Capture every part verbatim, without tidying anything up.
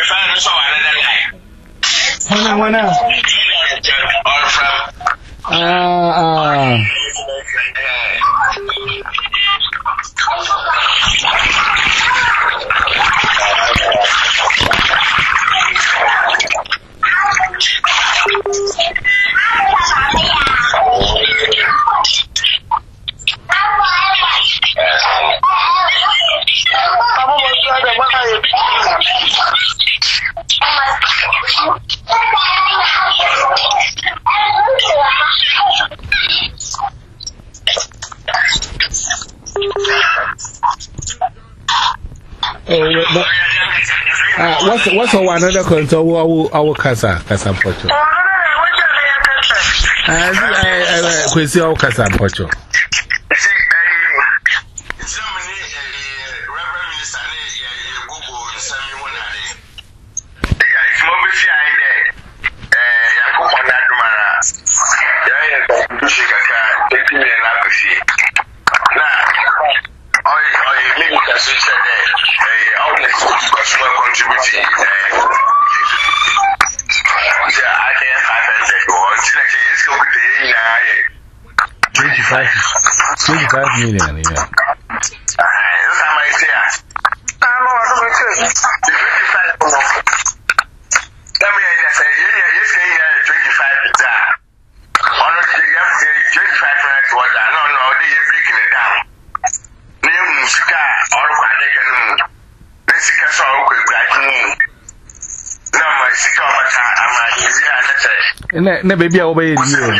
Wana wana. Ah ah. Uh, what's what's our another control? Our our casa casa pocho. I I I see our casa pocho. twenty-five million, yeah. Na baby I obey you.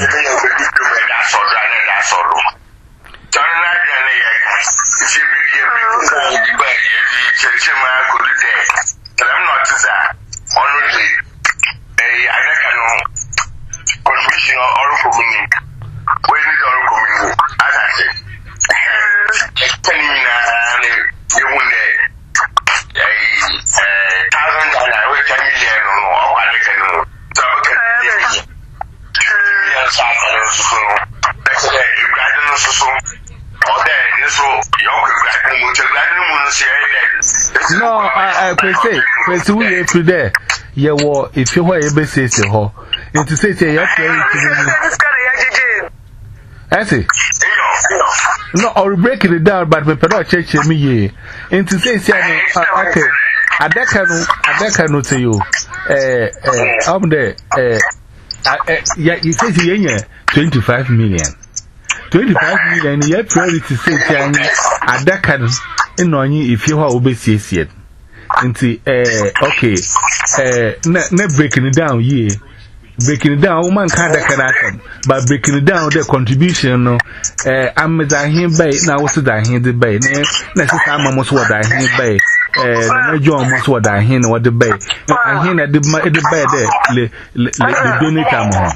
No, I I can say, because we are today. Yeah, well, if you were able to say so, and to say, you have to. I see. No, I'll break it down, but we cannot change me. And to say, okay, I can't say you. Eh, eh, I'm there. Eh, yeah, you say you twenty-five million. twenty-five million, you have to say, I can't. If you are obese, yet. Eh, okay, eh, not breaking it down, ye. Breaking it down, woman can't happen, but breaking it down, the contribution, no, eh, I'm a him bay, now what's the him the bay, next time almost what I hear bay, eh, John must what I hear what the bay, I hear at the bay there, the donate.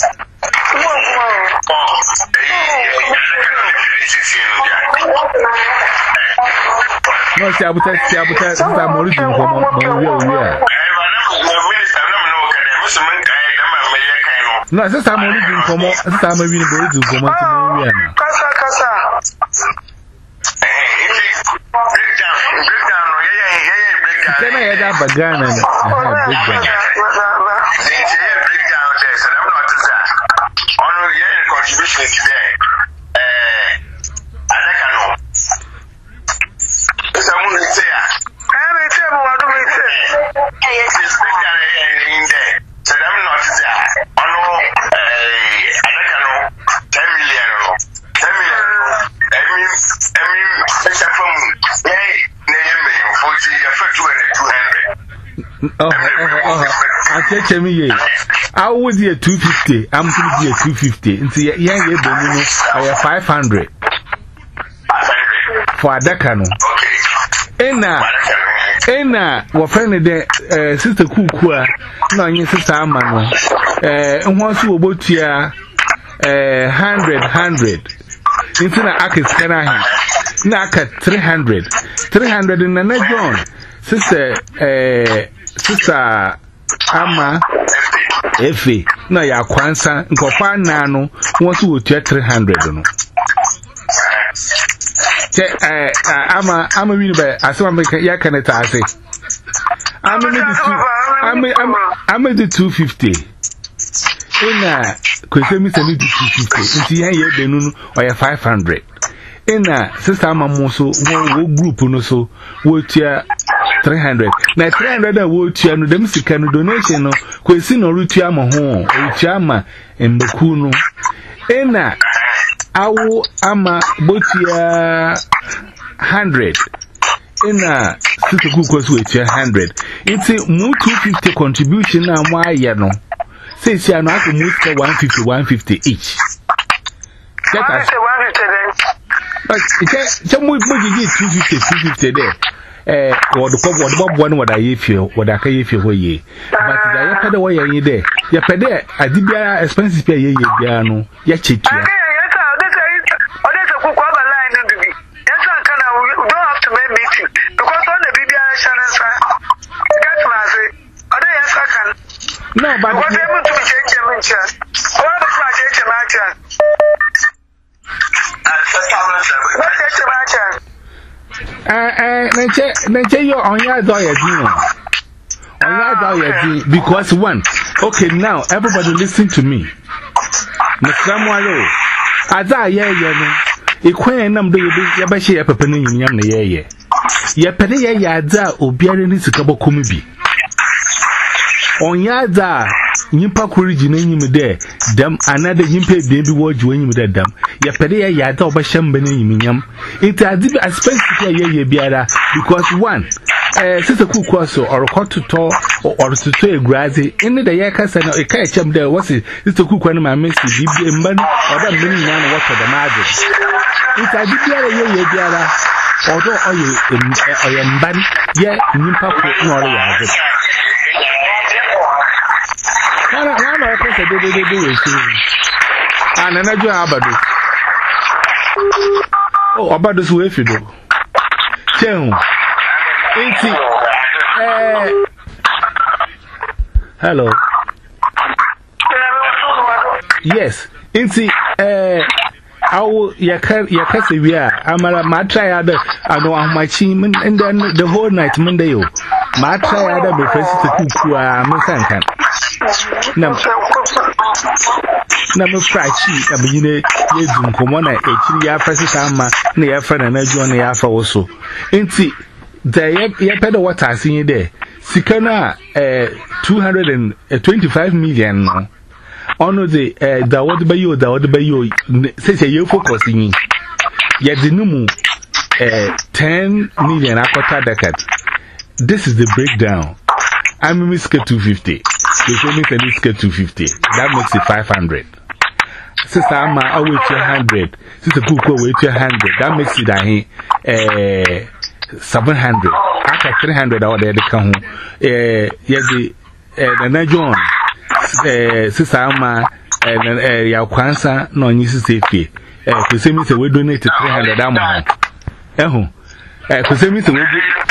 No, see, I would tell you, I would tell you, I'm origin from Maria. No, since I'm origin from I'm a really origin from Maria. Can I have a gun and a big gun? Contribution today. Oh, oh, oh, I tell me, I was here two fifty. I'm going to be a two fifty. And see, yeah, I have five hundred for a decano. Ena, Ena, what friend the sister Kukua, no, yes, sister Amano, eh, and once you about here, eh, hundred, hundred. Instead of Akis Kanahi, Naka three hundred, three hundred in the next one. Sister, eh, Sister Ama Effie, no, ya Kwanza, Nkofa Nano, once you would get three hundred. I'm a I'm a winner. I saw make ya can it. I say I'm in the I'm in the two fifty. In a Kwesemi send two fifty. In the year Benunu or five hundred. In a sister Mamoso, one group no so, would ya three hundred. Now three hundred a would ya no them sick and donation no Kwesi no Rutiama home, Uchama and Bakuno. In a Awo ama botia hundred. In a sister cookers with your hundred. It's a more two fifty contribution and why ya no. Say she are not to move to one fifty, one fifty each. Get us one fifty then. But it's a more two fifty, two fifty there. Eh, or the pop, what one what I feel, what I can feel ye. But the other way ye there. Ya pede, I did be expensive pay ye piano, ya cheap. No, but what happened to change your mention? What the flash change your mention? Uh, uh, Nature, you're on your diet, you know. On your diet, because one, okay, now everybody listen to me. Nasamwalo, as I hear you, a queen number Yabashi, a pepening in Yam, the year. Yapede Yadza, or Biarin is a couple kumibi. On Yadza, Nimpa Kurigin in you there, damn another Yimpe baby word when you with them. Yapede Yadza or Basham Benin, it's a deep expensive ye biara because one, uh, sister cook also or a hot to talk or to say grassy in the Yakas and a catch up there was it, Sister Cook when my message, you be a man or that many man what for the magic. It's a deep ye biara, although I am bad, yet Nimpa could not realize it. I don't know what they do it. And another abadu. Oh, about this way if you do. Tell eighty. Hello. Yes. Inti, eh, I will, Yakasi, we are. I'm a matray other. I know how much him and then the whole night Monday. Matray other because it's a cook. I'm a sankan. Nam Nam Frachi, I mean, you come on, actually, I press Sama, near friend and I join the Alpha also. Inti, the Yapeda what I see there. Sikana, two hundred twenty-five million. Ono the uh, the what by you, the what by you, say you focusing. Yet the numu uh, ten million aquata decade. This is the breakdown. I'm a miska two fifty. You told me to miska two fifty. That makes it five hundred. Sister Amma, I wait your hundred. Sister Kuko, wait your hundred. That makes it uh, seven hundred. After three hundred, out there, they come home. Uh, yes, the uh, the John. Eh, Sister Amma, and eh, ya kwansa no nyi sisefi. Eh, kusemi se we donate three hundred amma. Eh ho. Eh, kusemi se we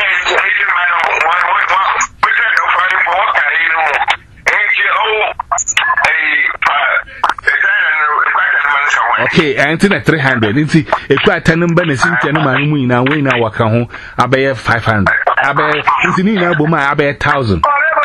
okay, and in three hundred. Inti e kwa tanumba na sintia no manu nyina we na waka ho abaye five hundred. Abaye inti ni na boma abaye one thousand.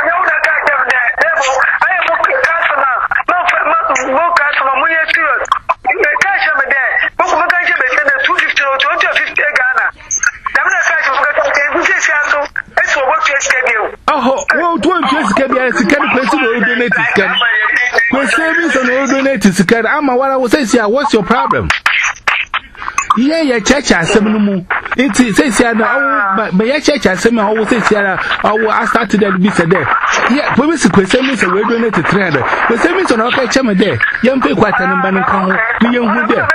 Oh, well, twenty years can be a second question or donate scan. When savings and all donate scan, I'm what I was saying, what's your problem? Yeah, yeah, church has seven more. It says, yeah, but your church has seven. I will say, I started that be said there. Yeah, but we question is a way donated three hundred. But savings on okay, chama there. Young pay quite an embarrassing. The young who there.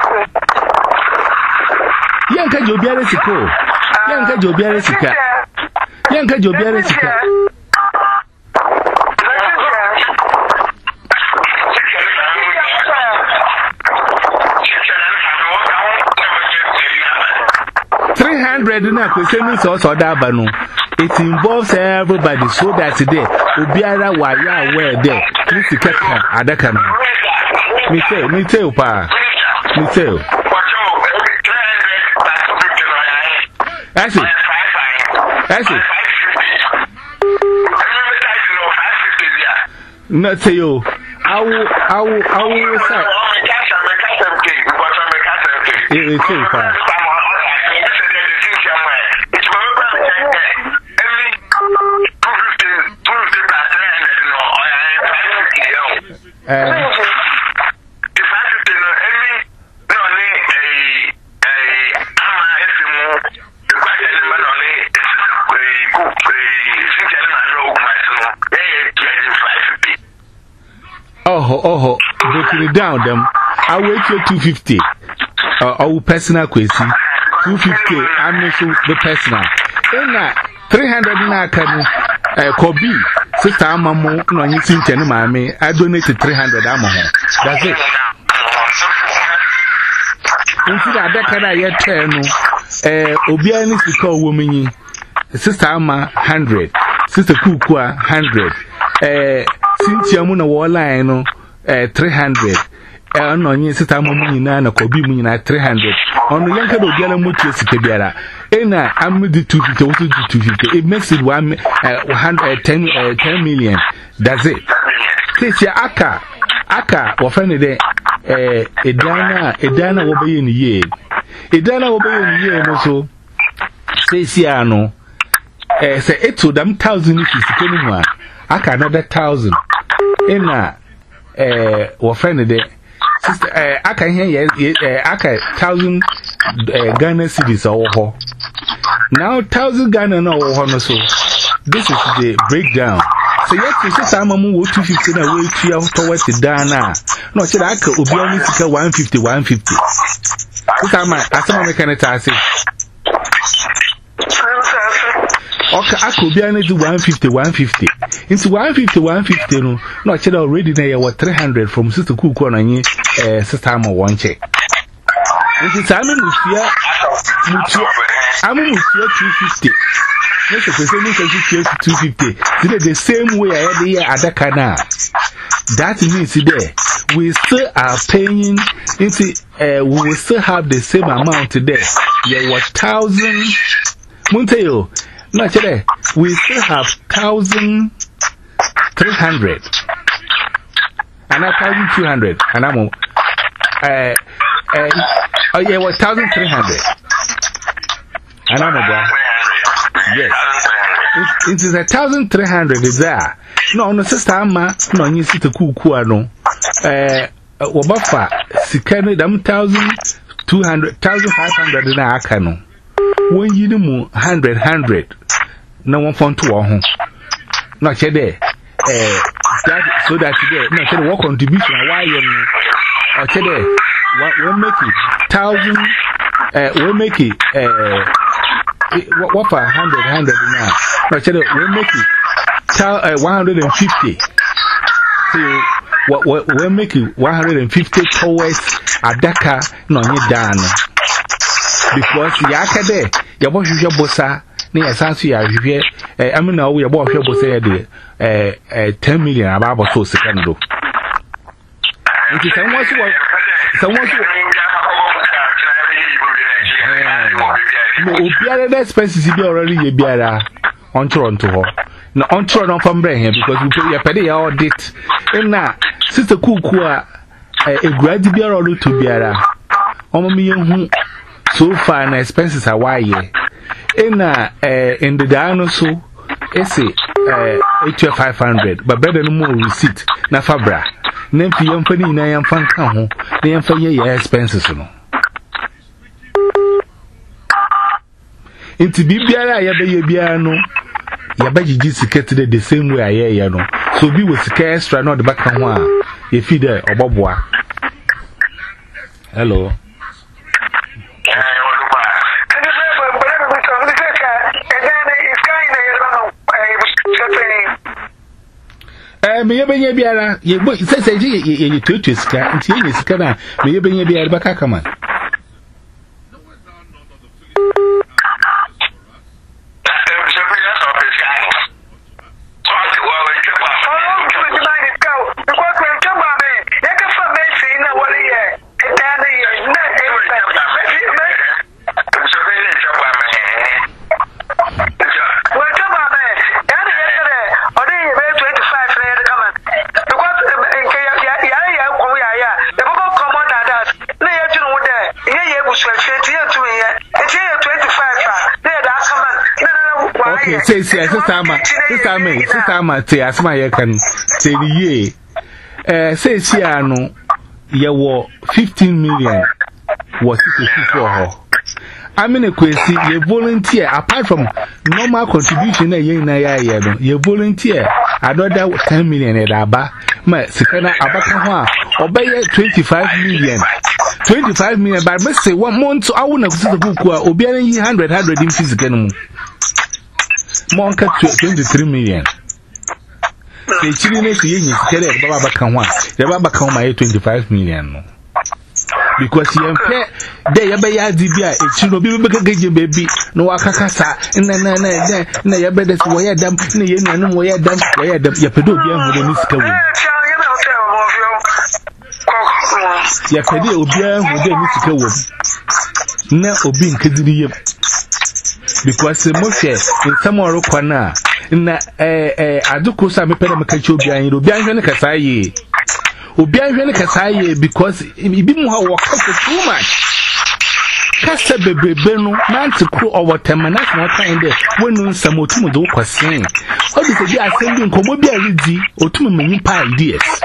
Young can you be a recipe? Young can you be a recipe? Yanka Jobiara Sika. Three hundred in a question source or Dabano. It involves everybody so that today, Ubiara, why you are aware there. Mister Kaka, Adakan. Me say, me tell, Pa. Me tell. That's it. That's it. Not say you. I will, I will, I will say. It's too far. Uh, Oh, oh, breaking it down, them. I wait till two fifty. Uh, our personal question. two fifty, I'm not sure the personal. In that, three hundred in our can, uh, Kobe, sister, I'm a more, no, you seem to me. I donated three hundred. I'm a That's it. Instead of that, can I yet tell you, uh, Obianis to call woman, sister, I'm a hundred, sister Kukua, hundred, uh, Cynthia Muna Walla, uh, three hundred. Uh, no, yes, it's a moment in Kobe Moon at three hundred. On the Yanka of Yellow Mutus Kebiara. And I'm with the two fifty, also two fifty. It makes it one, uh, hundred, ten, uh, ten million. That's it. Say, Aka, Aka, or friend, uh, Edana, Edana will be in the year. Edana will be in the year, and also, say, Siano, uh, say, eight to them thousand if it's anymore. Aka another thousand. In a, uh, or friend, uh, sister, uh, I can hear you, uh, I can thousand uh, Ghana cities or ho. Now, thousand Ghana no ho, so this is the breakdown. So, yes, you say, I'm a move two fifty away towards the Dana. No, should I could be only one fifty, one fifty. This time, I saw my caneta say, okay, I could be only one fifty, one fifty. It's one fifty, one fifty. No, no, I already there was three hundred from Sister Cook on a sister one check. It's a man with fear. I'm with fear two fifty. Yes, the percentage of two fifty. The same way I had here at the canal. That means there we still are paying into, uh, we will still have the same amount today. There was thousand. Monteo, not today. We still have thousand. Three hundred and a thousand two hundred, and I'm uh, uh, oh, yeah, one thousand three hundred, and I'm a yes, it is a thousand three hundred is there. No, no, sister, I'm no, you see the cool, no, uh, Wabafa, Sikane, them thousand two hundred, thousand five hundred in our canoe. When you do hundred, hundred, no one found two or home, not there. Uh, that, so that today, no, say what contribution, why you or today, we'll make it thousand, uh, we'll make it, uh, what for a hundred, hundred now, no, today, we'll make it uh, one hundred fifty. So, what, what, we'll make it one hundred fifty towards Adaka, no, you're done. Because the Akade, your boss, your bossa. Near Sansu, I mean, now we are both able to say the ten million about so second. It is someone who someone who the expenses be already a beara on Toronto. No, on Toronto from Braham because we pay a penny audit. And now, Sister Kukua, a grad beara to beara. On me, who so far, and expenses are why ye. In uh, in the dinosaur, it's a H five hundred, but better no more receipt. Na Fabra, Nempi Yampani, Nayam Fankaho, the Yamfa expenses. Into Bibiara, Yabe Yabiano, Yabaji Jessica the same way I know. So be with the extra, not the back of one. If you there, or Bobwa. Hello. Eh, me yebenya biara, ye bo se se je ye ye tutu sika, nti ye sika na me yebenya biara baka kama. say say sister ma sister me sister ma say asma ye kan say the year eh say see ano ye wo fifteen million was it for her. I mean a question ye volunteer apart from normal contribution na ye na ya ye no ye volunteer another ten million e da ba ma sikana abaka ho a obeye twenty-five million twenty-five million but me say one month I wona kusi buku a obi an yi one hundred one hundred in physical no monka twenty-three million se chiri ne se yin sikere baba abaka ho a ye baba abaka ho ma ye twenty-five million no because you pay there ya be ya di bia e chiro bi be gaje baby no akakasa na na na na ya be des wo ya dam na ye nanu wo ya dam wo ya dam ya pedo bia hu de ni sika wo ya pedo obi hu de ni sika wo na obi nkadiri yem because mo hwe in samoro kwana na eh eh aduko sa me pede me ka chi obi an obi an hwe ne kasa yi obi an hwe ne kasa yi because ibi mu ha wo ka too much kasa bebebe no nanti kro owo temana na kan de wonu nsam otum do kwasen odi se bi asem bi nkomo bi aridi otum menyi pa ideas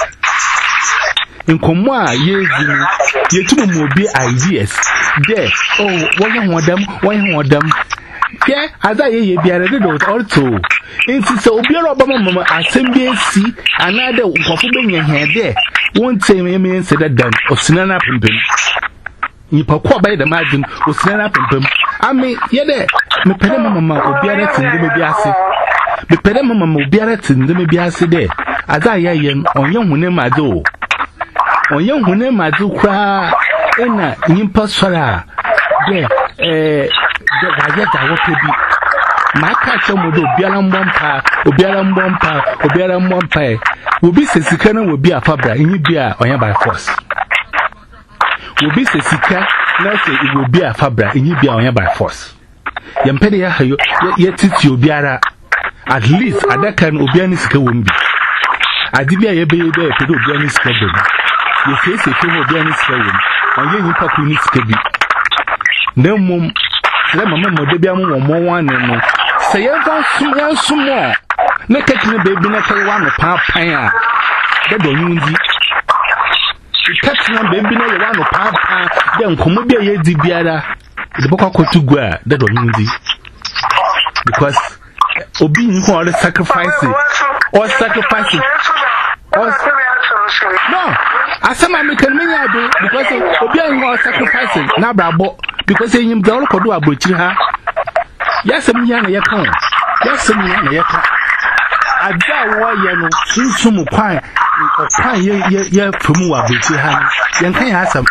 nkomo a yezi no yetum mu obi ideas there oh won ho dam won ho dam ke aza ye ye biara de do also inti se obi ro ba mama asem bi esi anade nkofo be nyen de won teme me nse da dan osina na pempem nipa kwa ba da majin osina na pempem ami ye de me pede mama obiara tinde me bi ase me pede mama obiara tinde me bi ase de aza ye ye onye hune made o onye hune made kra ena nipa sora de eh de gajeta wo pebi maka chomodo obiara mbompa obiara mbompa obiara mbompa obi sesika na obi afabra nyi bia onye by force obi sesika na se obi afabra nyi bia onye by force yempede ya hayo ye titi obiara at least adaka na obiara ni sika wombi adibia ye be ye be pedo obiara ni sika be ye sese fe obiara ni sika wombi onye nyi pa ku ni sika bi na mum le mama mode bia mo mo wan no se ye fa sum yan sumo na ketine baby na kai wa no pa pan a de do nyundi ketine baby na ye wa no pa pan de nkomo bia ye di biara de bokwa kotugu a de do nyundi because obi nko all sacrifice or sacrifice or no asama me kan menya do because obi nko sacrifice na brabo because enyim da all kodo abochi ha yasem nya na yekan yasem nya na yekan ada wo ye no sunsum kwan kwan ye ye ye fumu wa abochi ha yenkan ya asam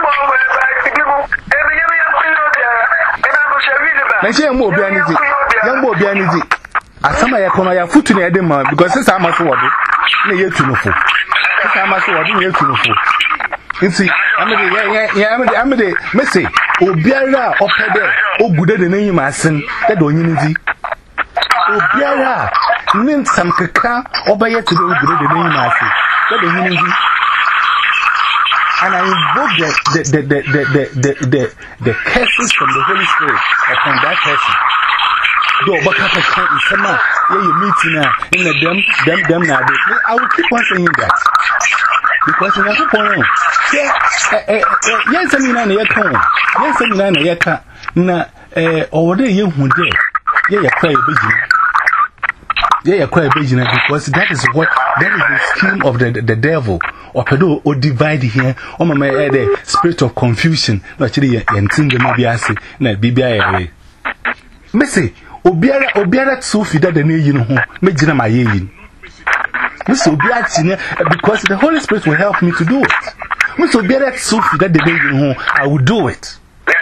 na she mo obi aniji yan mo obi aniji asama ye kono ya futu na ye dem because sisa amaso wodo na ye tunufo sisa amaso wodo na ye tunufo nti amede ye ye amede amede message obiara opede ogude de nanyi masen de do nyi ndi obiara nin samkeka obaye to de ogude de nanyi masen de do nyi ndi and I invoke the the the the the the the, the curses from the Holy Spirit upon that person. Do baka ka isema ye you meeting in the them them them na dey. I will keep on saying that because in that point eh eh yes semina na ye kan yes semina na ye kan na eh owode ye hu de ye ye kwa ebegina ye ye kwa ebegina because that is what that is the scheme of the the, the devil or pedo or divide here o mama eh the spirit of confusion no actually ye entin de no biase na bibia ye message obiara obiara tsofi da da na yi no ho megina ma ye yi Miss Obiati because the Holy Spirit will help me to do it. Miss Obiati tsofi da da na yi no ho I will do it.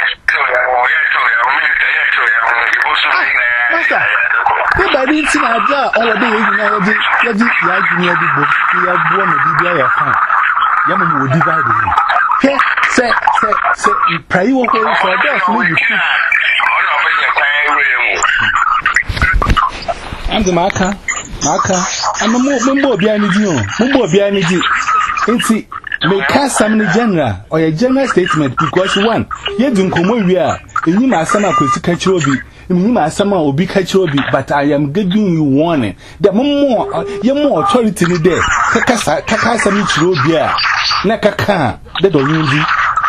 Master, everybody tin aja all the way na yaji yaji yaji yaji bo ya bo no bibia ya fa ya mo wo divide ni he say say say pray wo ko for that so you see and the marker marker and mo mo obi aniji o mo obi aniji nti me ka sam ni general or a general statement because one ye dun komo wi a enyi ma asama kwesi ka kiro bi Mima sama obi kachirobi, but I am giving you warning. There more, you more authority in there. Kakasa, Kakasa Michirobia, Nakaka, that don't use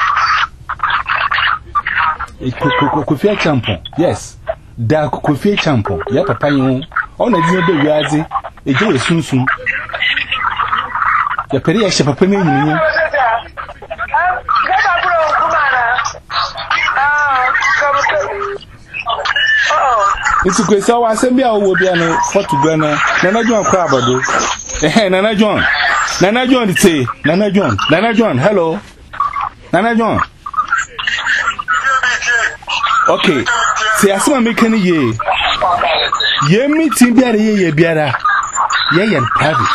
it. Kufia Champion, yes. Da Kufia Champion, ya papa you. On a dear baby, Yazi, a day soon soon. Ya Peria Shapapani. It's a great so I send me out will be an photographer. Nana John Crabado. Eh, Nana John. Nana John, say, Nana John, Nana John, hello. Nana John. Okay, say, I saw making a year. Ye meeting Biara, ye Biara. Ye and private.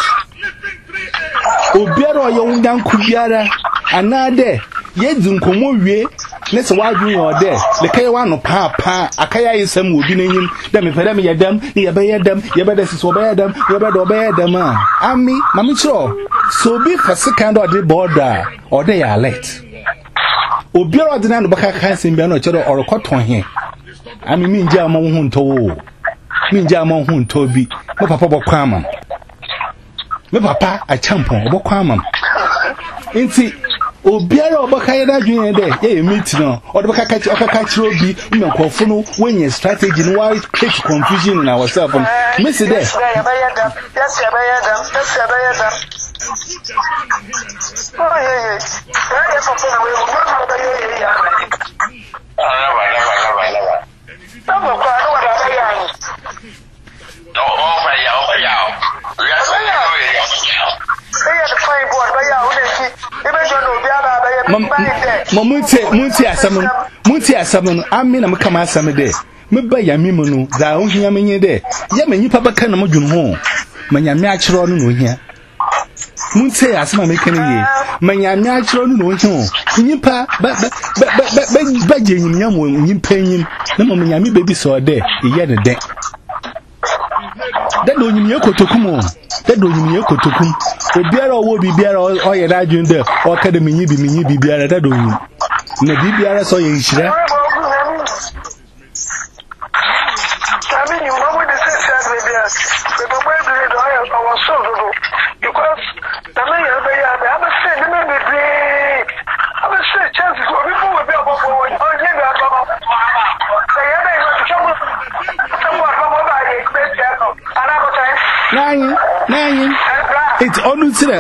O Biara, young down Kubiara, and now there. Ye don't come away. Let's why you are there. The Kayawan of Papa, Akaya is some would be named them if I am yadam, ye obey them, ye better obey them, ye better obey them. I'm me, Mammy Cho. So be for second or the border, or they are late. Obira did not back hands in Biano or a cotton here. I mean, Jamon Hun to mean Jamon Hun to be no papa Bokwaman. No papa, a champion, Bokwaman. Ain't Obiara obakaya junior day, ye meet no, or the Bakachi Okakachi be in a confuno when your strategy and why it creates confusion in ourselves. Miss it there. Yes, I buy them. Yes, I buy them. Oh, yeah, Munti, Munti, Asamun, Munti, Asamun, I mean, I'm come out some day. Maybe Yamimunu, thou own Yamin there. Yamin, you papa can imagine home. Manya natural no here. Munti, Asama making a year. Manya natural no home. Nipa, but, but, but, but, but, but, but, young one, you pay him. No, Mammy, baby, saw a day, he had a day. That don't you go to come on. That don't you go to come. Obiara will be beer or your agent there, or academy, you be me, be beer. That don't you. Nabibiara saw you. I mean, you know what the sense of the but where do you know our soul? Because the man, I have a say, the man will be. I will say, chances for people will be about one. Oh, yeah, I'm about Nine, nine. It's on to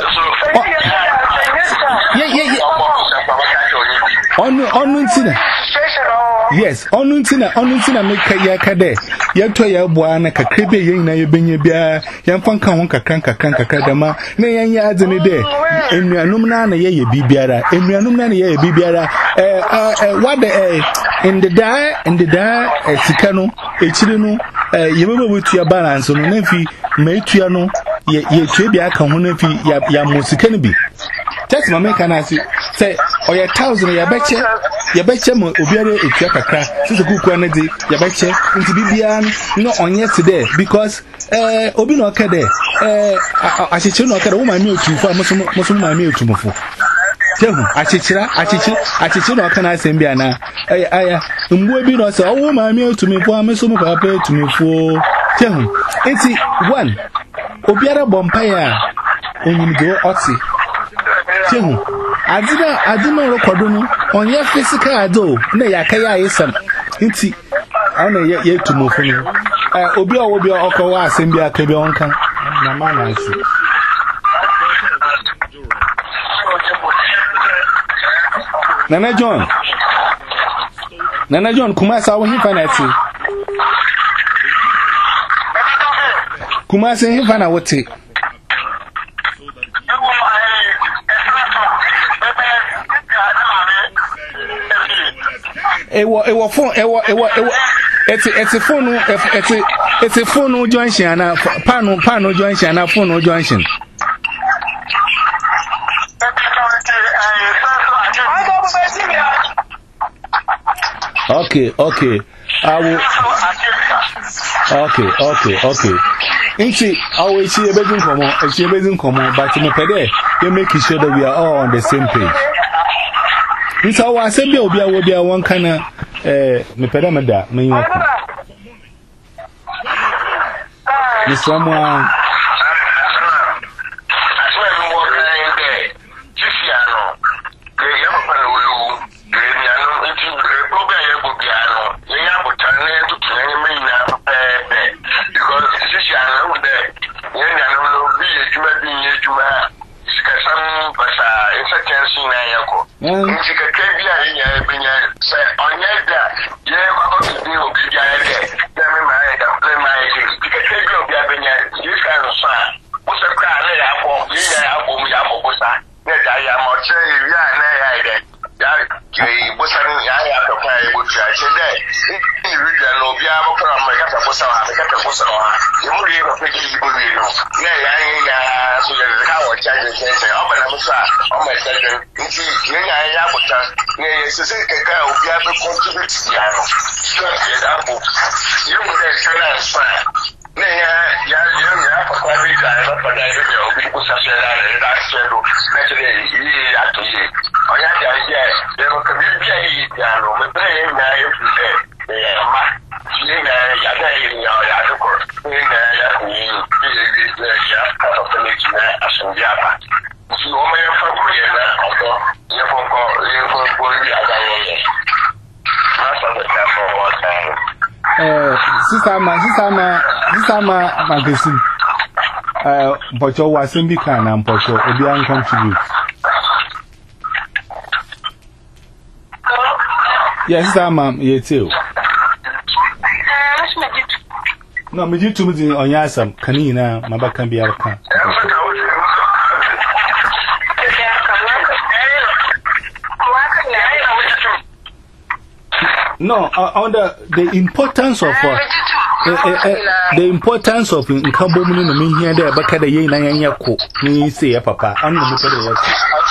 yeah, yeah, yeah. On, on, yes, on Untina, on Untina, make a yakade. Yato ya buana, Kakribe, Yang, Nayabin, Bia, Yampanka, Wonka, Kanka, Kanka, Kadama, Nayan yards in a day. And we are numana, ye, Bibiara, and we are numana, ye, Bibiara. What the in the die, in the die, a Sicano, a Chileno, you remember with your balance on an empty, Matriano, ye, ye, Tribia, Kamunefi, ya Musikanbi. That's my make and say, or your thousand, your betcha, your betcha, Obiara, if you're a crack, since a good quantity, your betcha, into Bibian, not on yesterday, because, eh, Obino Kade, eh, I should not get a woman meal to for Muslim my meal to Mufu. Tell him, I chichira, I chichira, I chichira, can I send Biana? I, I, um, will not say, oh, my meal to me for Miss Papa to me for. Tell him, it's one. Obiara Bompire, when you go Otsi. Tell him, I didn't, I didn't know Cordon on your physical ado, nay, I can't is some. Inti, I know yet to move for me. Obia will be all Okawa, send me a cabionka. Mamma, I see. Nana John, Nana John, Kumasa, when he finds Kumasa, he found out what it. It was phone, it was, it was, it's a phone, it's a, it's a phone junction, and a panel, panel junction, and a phone junction. Okay, okay. I will. Okay, okay, okay. Inchi, I will see a bedroom come on, a see a bedroom come on, but in a pede, you're making sure that we are all on the same page. It's our assembly will be a will be a one kind of eh, me pedamada, me. Mister Moa. Sisama, Sisama, Sisama magazine. Uh, but you was in Bican and Pocho, a young contribute. Yes, Sama, ye too. No, me to me on Yasam, Canina, Mabaka Biarca. No, uh, on the, the importance of uh, uh, uh, uh, the importance of in Cambomini, no mean here, there, but Kada Yen and Yako, me say, Papa, I'm the look at the work.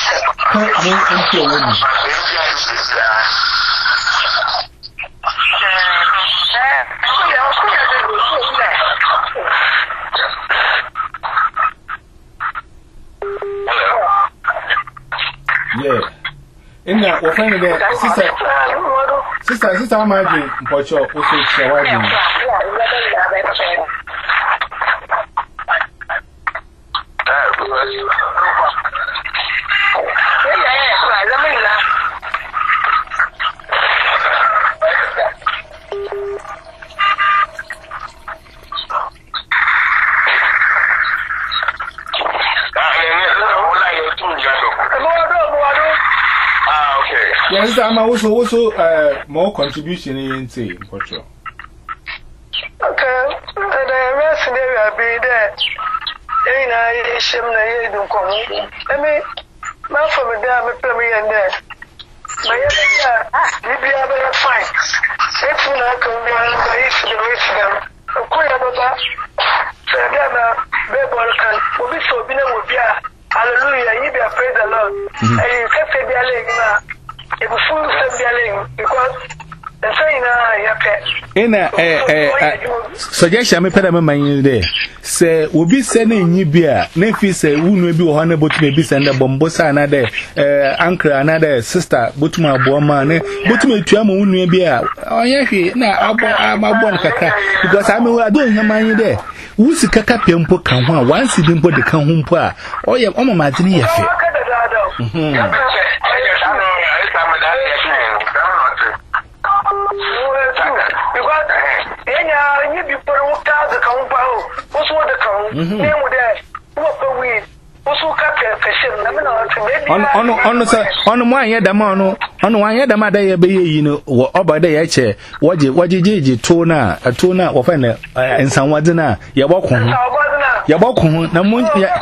Yeah, in that, we're finding that sister. Sister, sister, I'm imagine, but you're also sharing. Yes, I'm also also uh, more contribution in say, Portugal. Okay, and the rest of them will be there. You know, I shame the don't come. I mean, not from the damn family and there. My yeah, you be able to find. If you not come down, I used to raise them. Of course, I'm about so them baseball can be so been with you. Hallelujah, you be praise the Lord. And you kept the leg now. It was full of yelling because the saying, I in a suggestion, me put a man there. Say, will be sending you beer. Nephew say, who may be one about maybe send a bombosa another, uncle, another sister, but my woman, but me to a moon may be a. Oh, yeah, now I'm a born caca because I'm a doing your money there. Who's the caca pimpo can one once he didn't put the can home pa. Oh, yeah, I'm a martini. On on on sir on one year the man on one year the mother you know over there chair what you what you tona a tona of an and some wadina ya walk on ya walk on na moon ya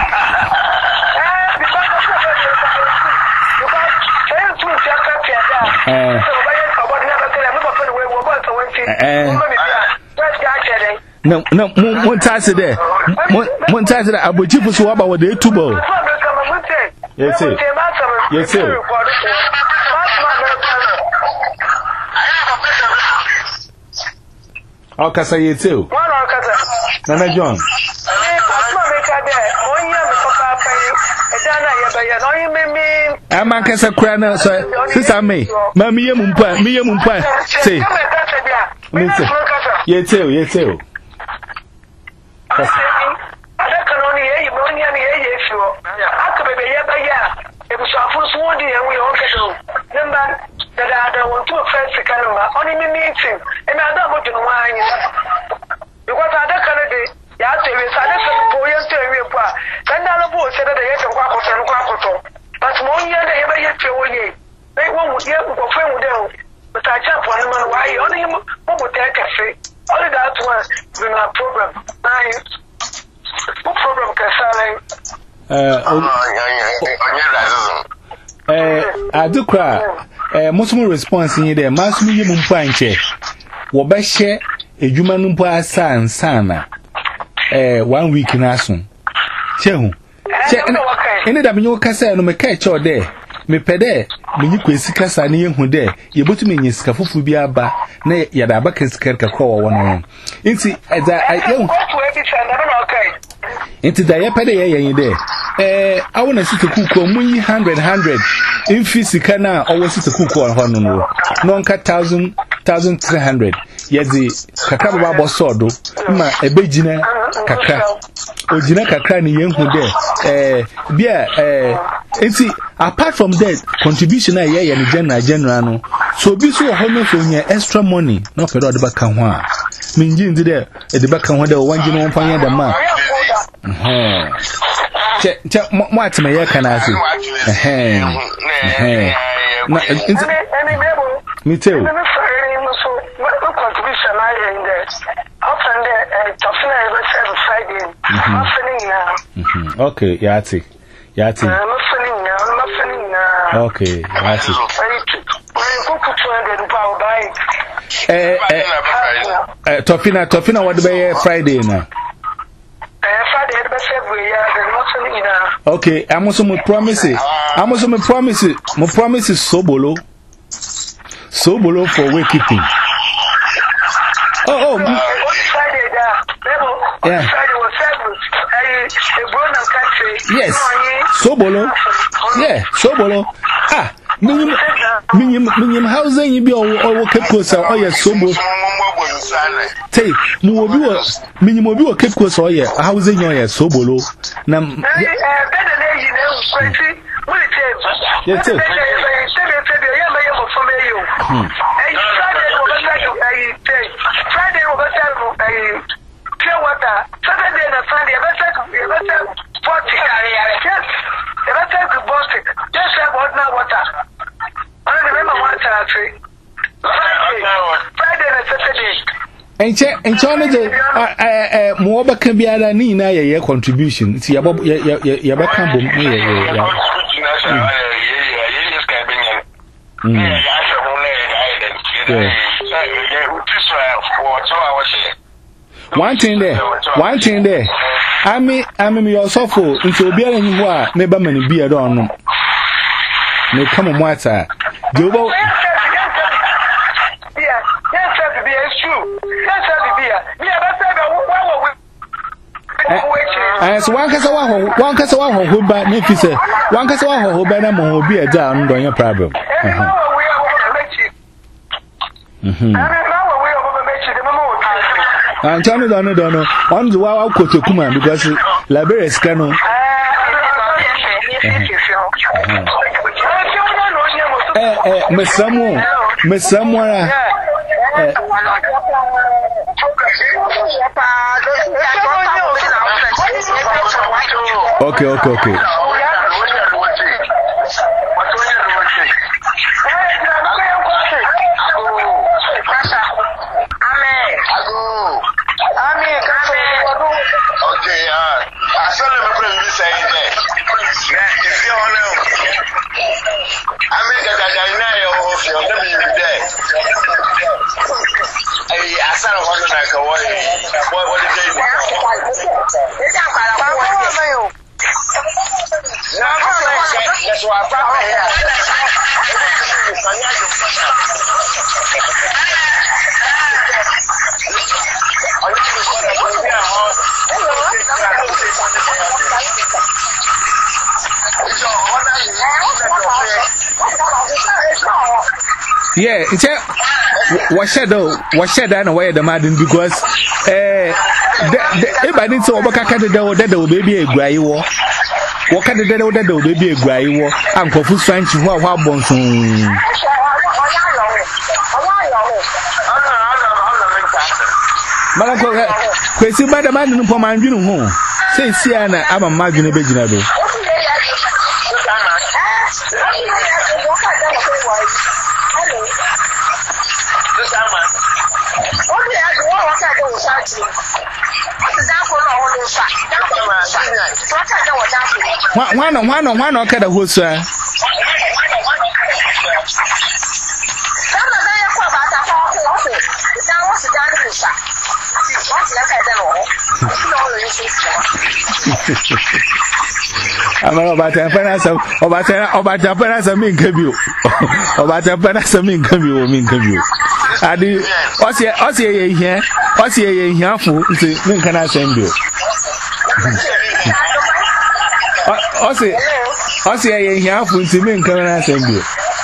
no no one time there one time there abojibu so about what they tubo yes sir yes sir okay say you too Nana John ama kasa kura na so sister me ma me yem mpa me yem mpa say me say ye tell ye tell I can only hear you, only hear you. I could be here by year. It was our first one day, and we all get home. Number that I don't want to offend the camera, only me meeting, and I don't want to know why. Because I don't kind of day, you have to miss other people, you have to be a part. Then I know said that they had to walk on Quacoto. But one year they ever yet to away. They won't hear what friend with them. But I jump on him, why only him would take a fee. Only that one is my problem. What problem can I Uh, I do cry. Uh, most of my response in there, Mass Minimum Panche. Wabashe, a human numpa san sana. Uh, one week in Asun. Chehu. Any that you can say no me catch or there. Me pede, me you quasi cassa near who there. You put me in Scafu be a ba, nay, Yadabaka Skerka call one on. Inti, as I don't. Into the yapade in there. Eh, I want to sit to cook on one hundred, hundred. In physical now, always sit to cook on Honolulu. Non cat thousand, thousand three hundred. Yet the Kakaba Bosodo, ma a begina Kaka. Ojina Kakra ni young who there. Eh, beer, eh, apart from that, contribution I hear and general general. So be so honor for your extra money, not for the back and one. Minjin did there at the back and one, the one you know, find the man. What may I can I say? Me too. Contribution I in there. Often there, Friday. Okay, Yati. Yati. Okay, Yati. Eh, eh, Tofina, Tofina, what be Friday now? Okay, I'm also my promise. I'm also my promise. My promise is Sobolo. Sobolo for wakekeeping. Oh, oh. Yeah. Yes. Sobolo. Yeah, Sobolo. Ah, minimum, minimum, minimum housing you be or kept close or yes, Sobolo. Take, Mubu, minimum, you kept close or yes, housing or yes, Sobolo. Nam. Yes, sir. Friday over Friday pure water. Saturday and Sunday, I better forty. Yes, I better Baltic. Just have ordinary water. I remember one time. Friday, Friday and Saturday. And check and China, more back can be a Nina, your contribution. See about your back camp. One thing there, one thing there. I mean, I mean, you're so full into beer and you are, maybe many beer don't know. May come on, what's that? Jobo. Yeah, yes, sir, be a shoe. Yes, sir, be a yeah, that's a one Casawa, one Casawa who bad Memphis, one Casawa who bad will be a down, don't your problem. Mm-hmm. And Johnny don't know, on the wow, Kotokuma, because Liberia is canon. Eh, eh, Miss Samuel, Miss Samuel. Okay, okay, okay. Yeah, it's a what shadow, what shadow and away the madden because eh, everybody so Obaka the devil that will be a gray war. What can the devil that will be a gray war? Uncle Fu Sanchi, what how bonson. Malako, Kwesi Bada Man no man you know. Say Siana, I'm a margin of Bejinado. One on one on one or cut a horse, sir. I'm about to finance about about to finance a mean cabin. About to finance a mean cabin or mean cabin. I do what's here, what's here here, what's here here for the can I send you? What's it? What's here here for the men can I send you?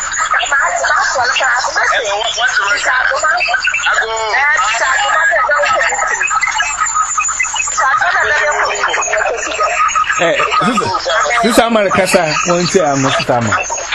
Eh, this is my casa. One say I'm not stammer.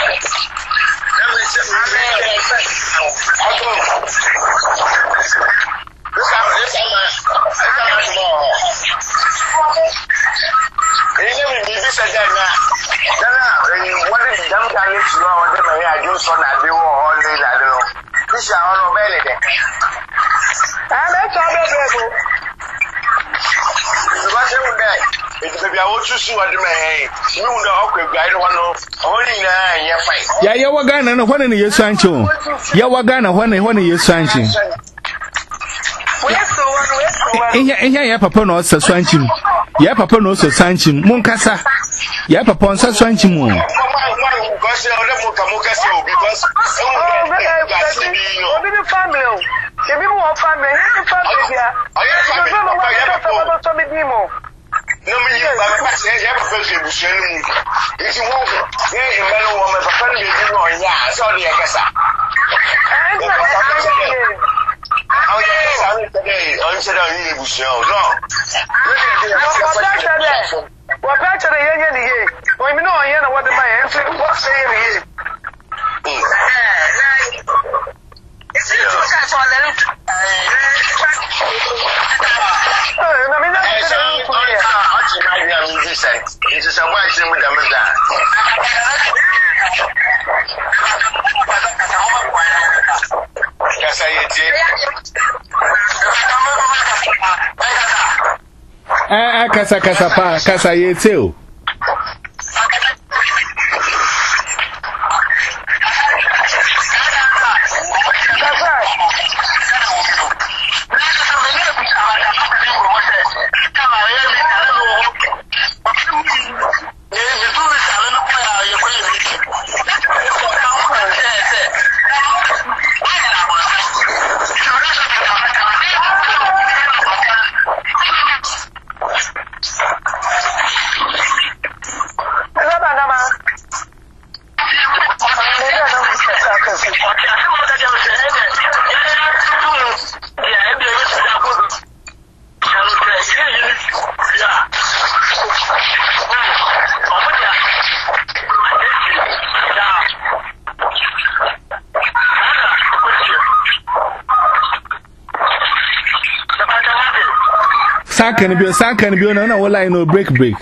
Yeah, you were gonna know when you're Sancho. You were gonna when you're Sancho. In here, Papa knows a Sancho. Yeah, Papa knows a Sancho. Moncasa. Yeah, Papa on such Sancho moon. No, me, you have a person. If you want, yeah, you may know what my family is doing. Yeah, sorry, I guess. How you today? I'm saying, you show. No, what better than any? Well, you know, I know what my answer was saying. It's a It is a white thing with them. Yes, I did. Ah, Casa Casapa, Casa Yetu. Can be a sack can be on a line no break break.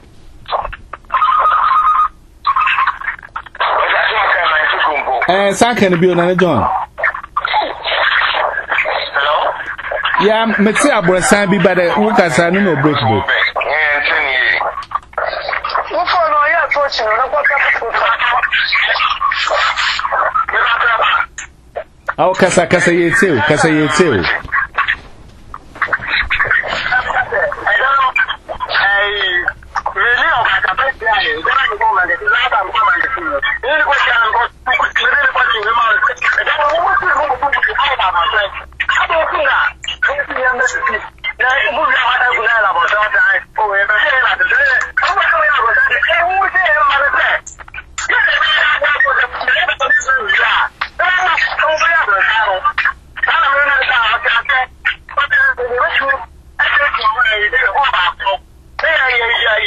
Eh, sack can be on a John. Hello? Yeah, Metsi Abra Sabi, but a work as I no break break. What for no, you're approaching, oh, Casa Casa Yetu, Casa Yetu. Thank you.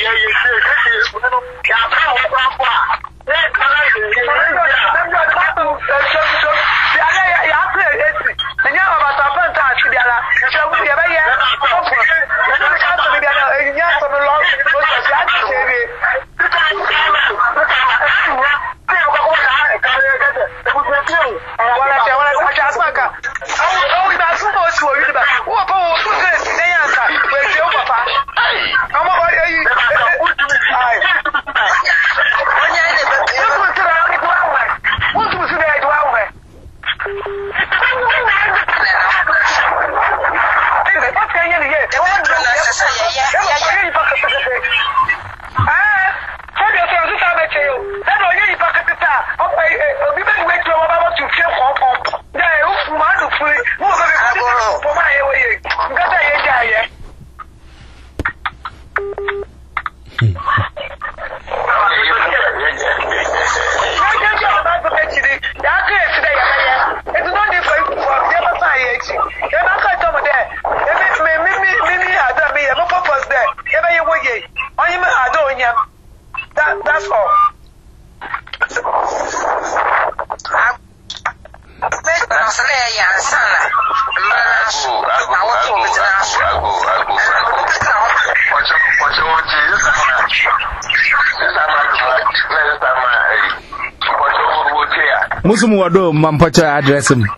Musum wado mampacha address him.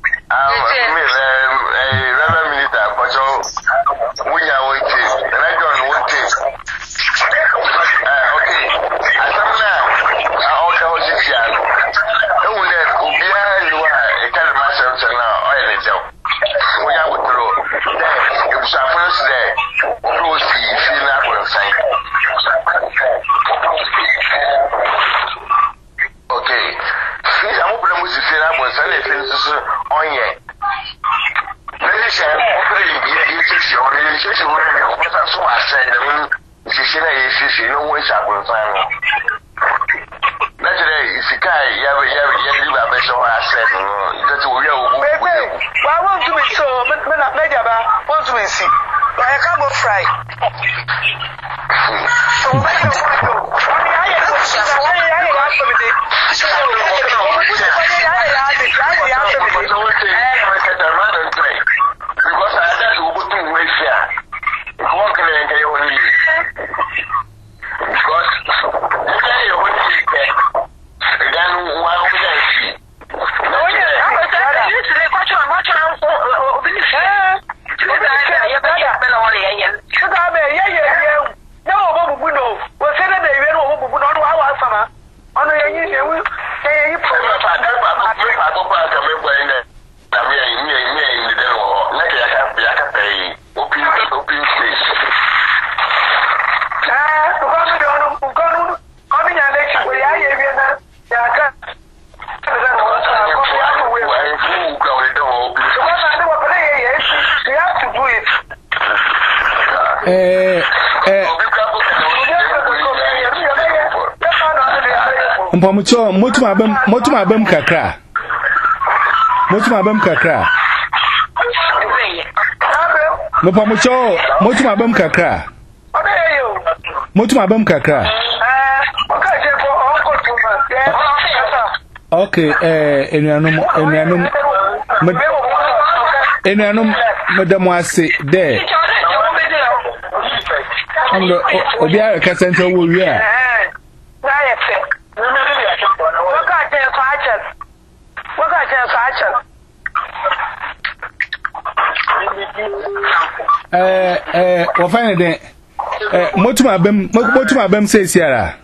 Mpamucho motuma abem motuma abem kakra motuma abem kakra Mpamucho motuma abem kakra motuma abem kakra Okay eh enuanum enuanum enuanum madam ase there amdo obi ara kasenta wo wi a Eh eh wo find it eh motuma abem motuma abem say siara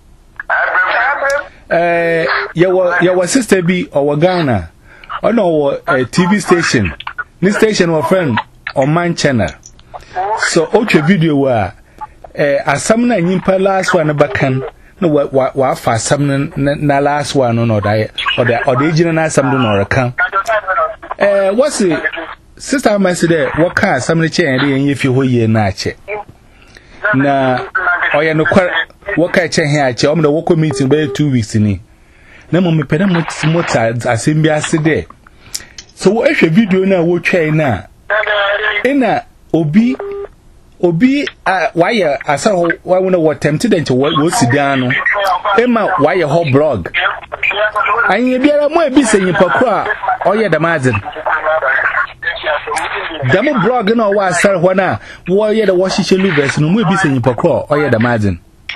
eh your your sister be or Ghana or no T V station this station wa friend on man channel so oche video wa eh asam na nyimpa last one bakan no wa wa fa asam na last one no da or the or the original asam do no kan eh what's it Sister Maside, what car some chain if you hear na che. Na oya no what car chain here, I'm the walk meeting by two weeks in it. No me peda much more as in Biaside. So what if a video now will chain now? In a obi obi why asa ho why we tempted into what we sit down Emma why your whole blog and you be a more busy in Pakua or ya the margin Demo blog no wa sar wana wo ye the Washington Lubes no more busy in Pakua or ya the margin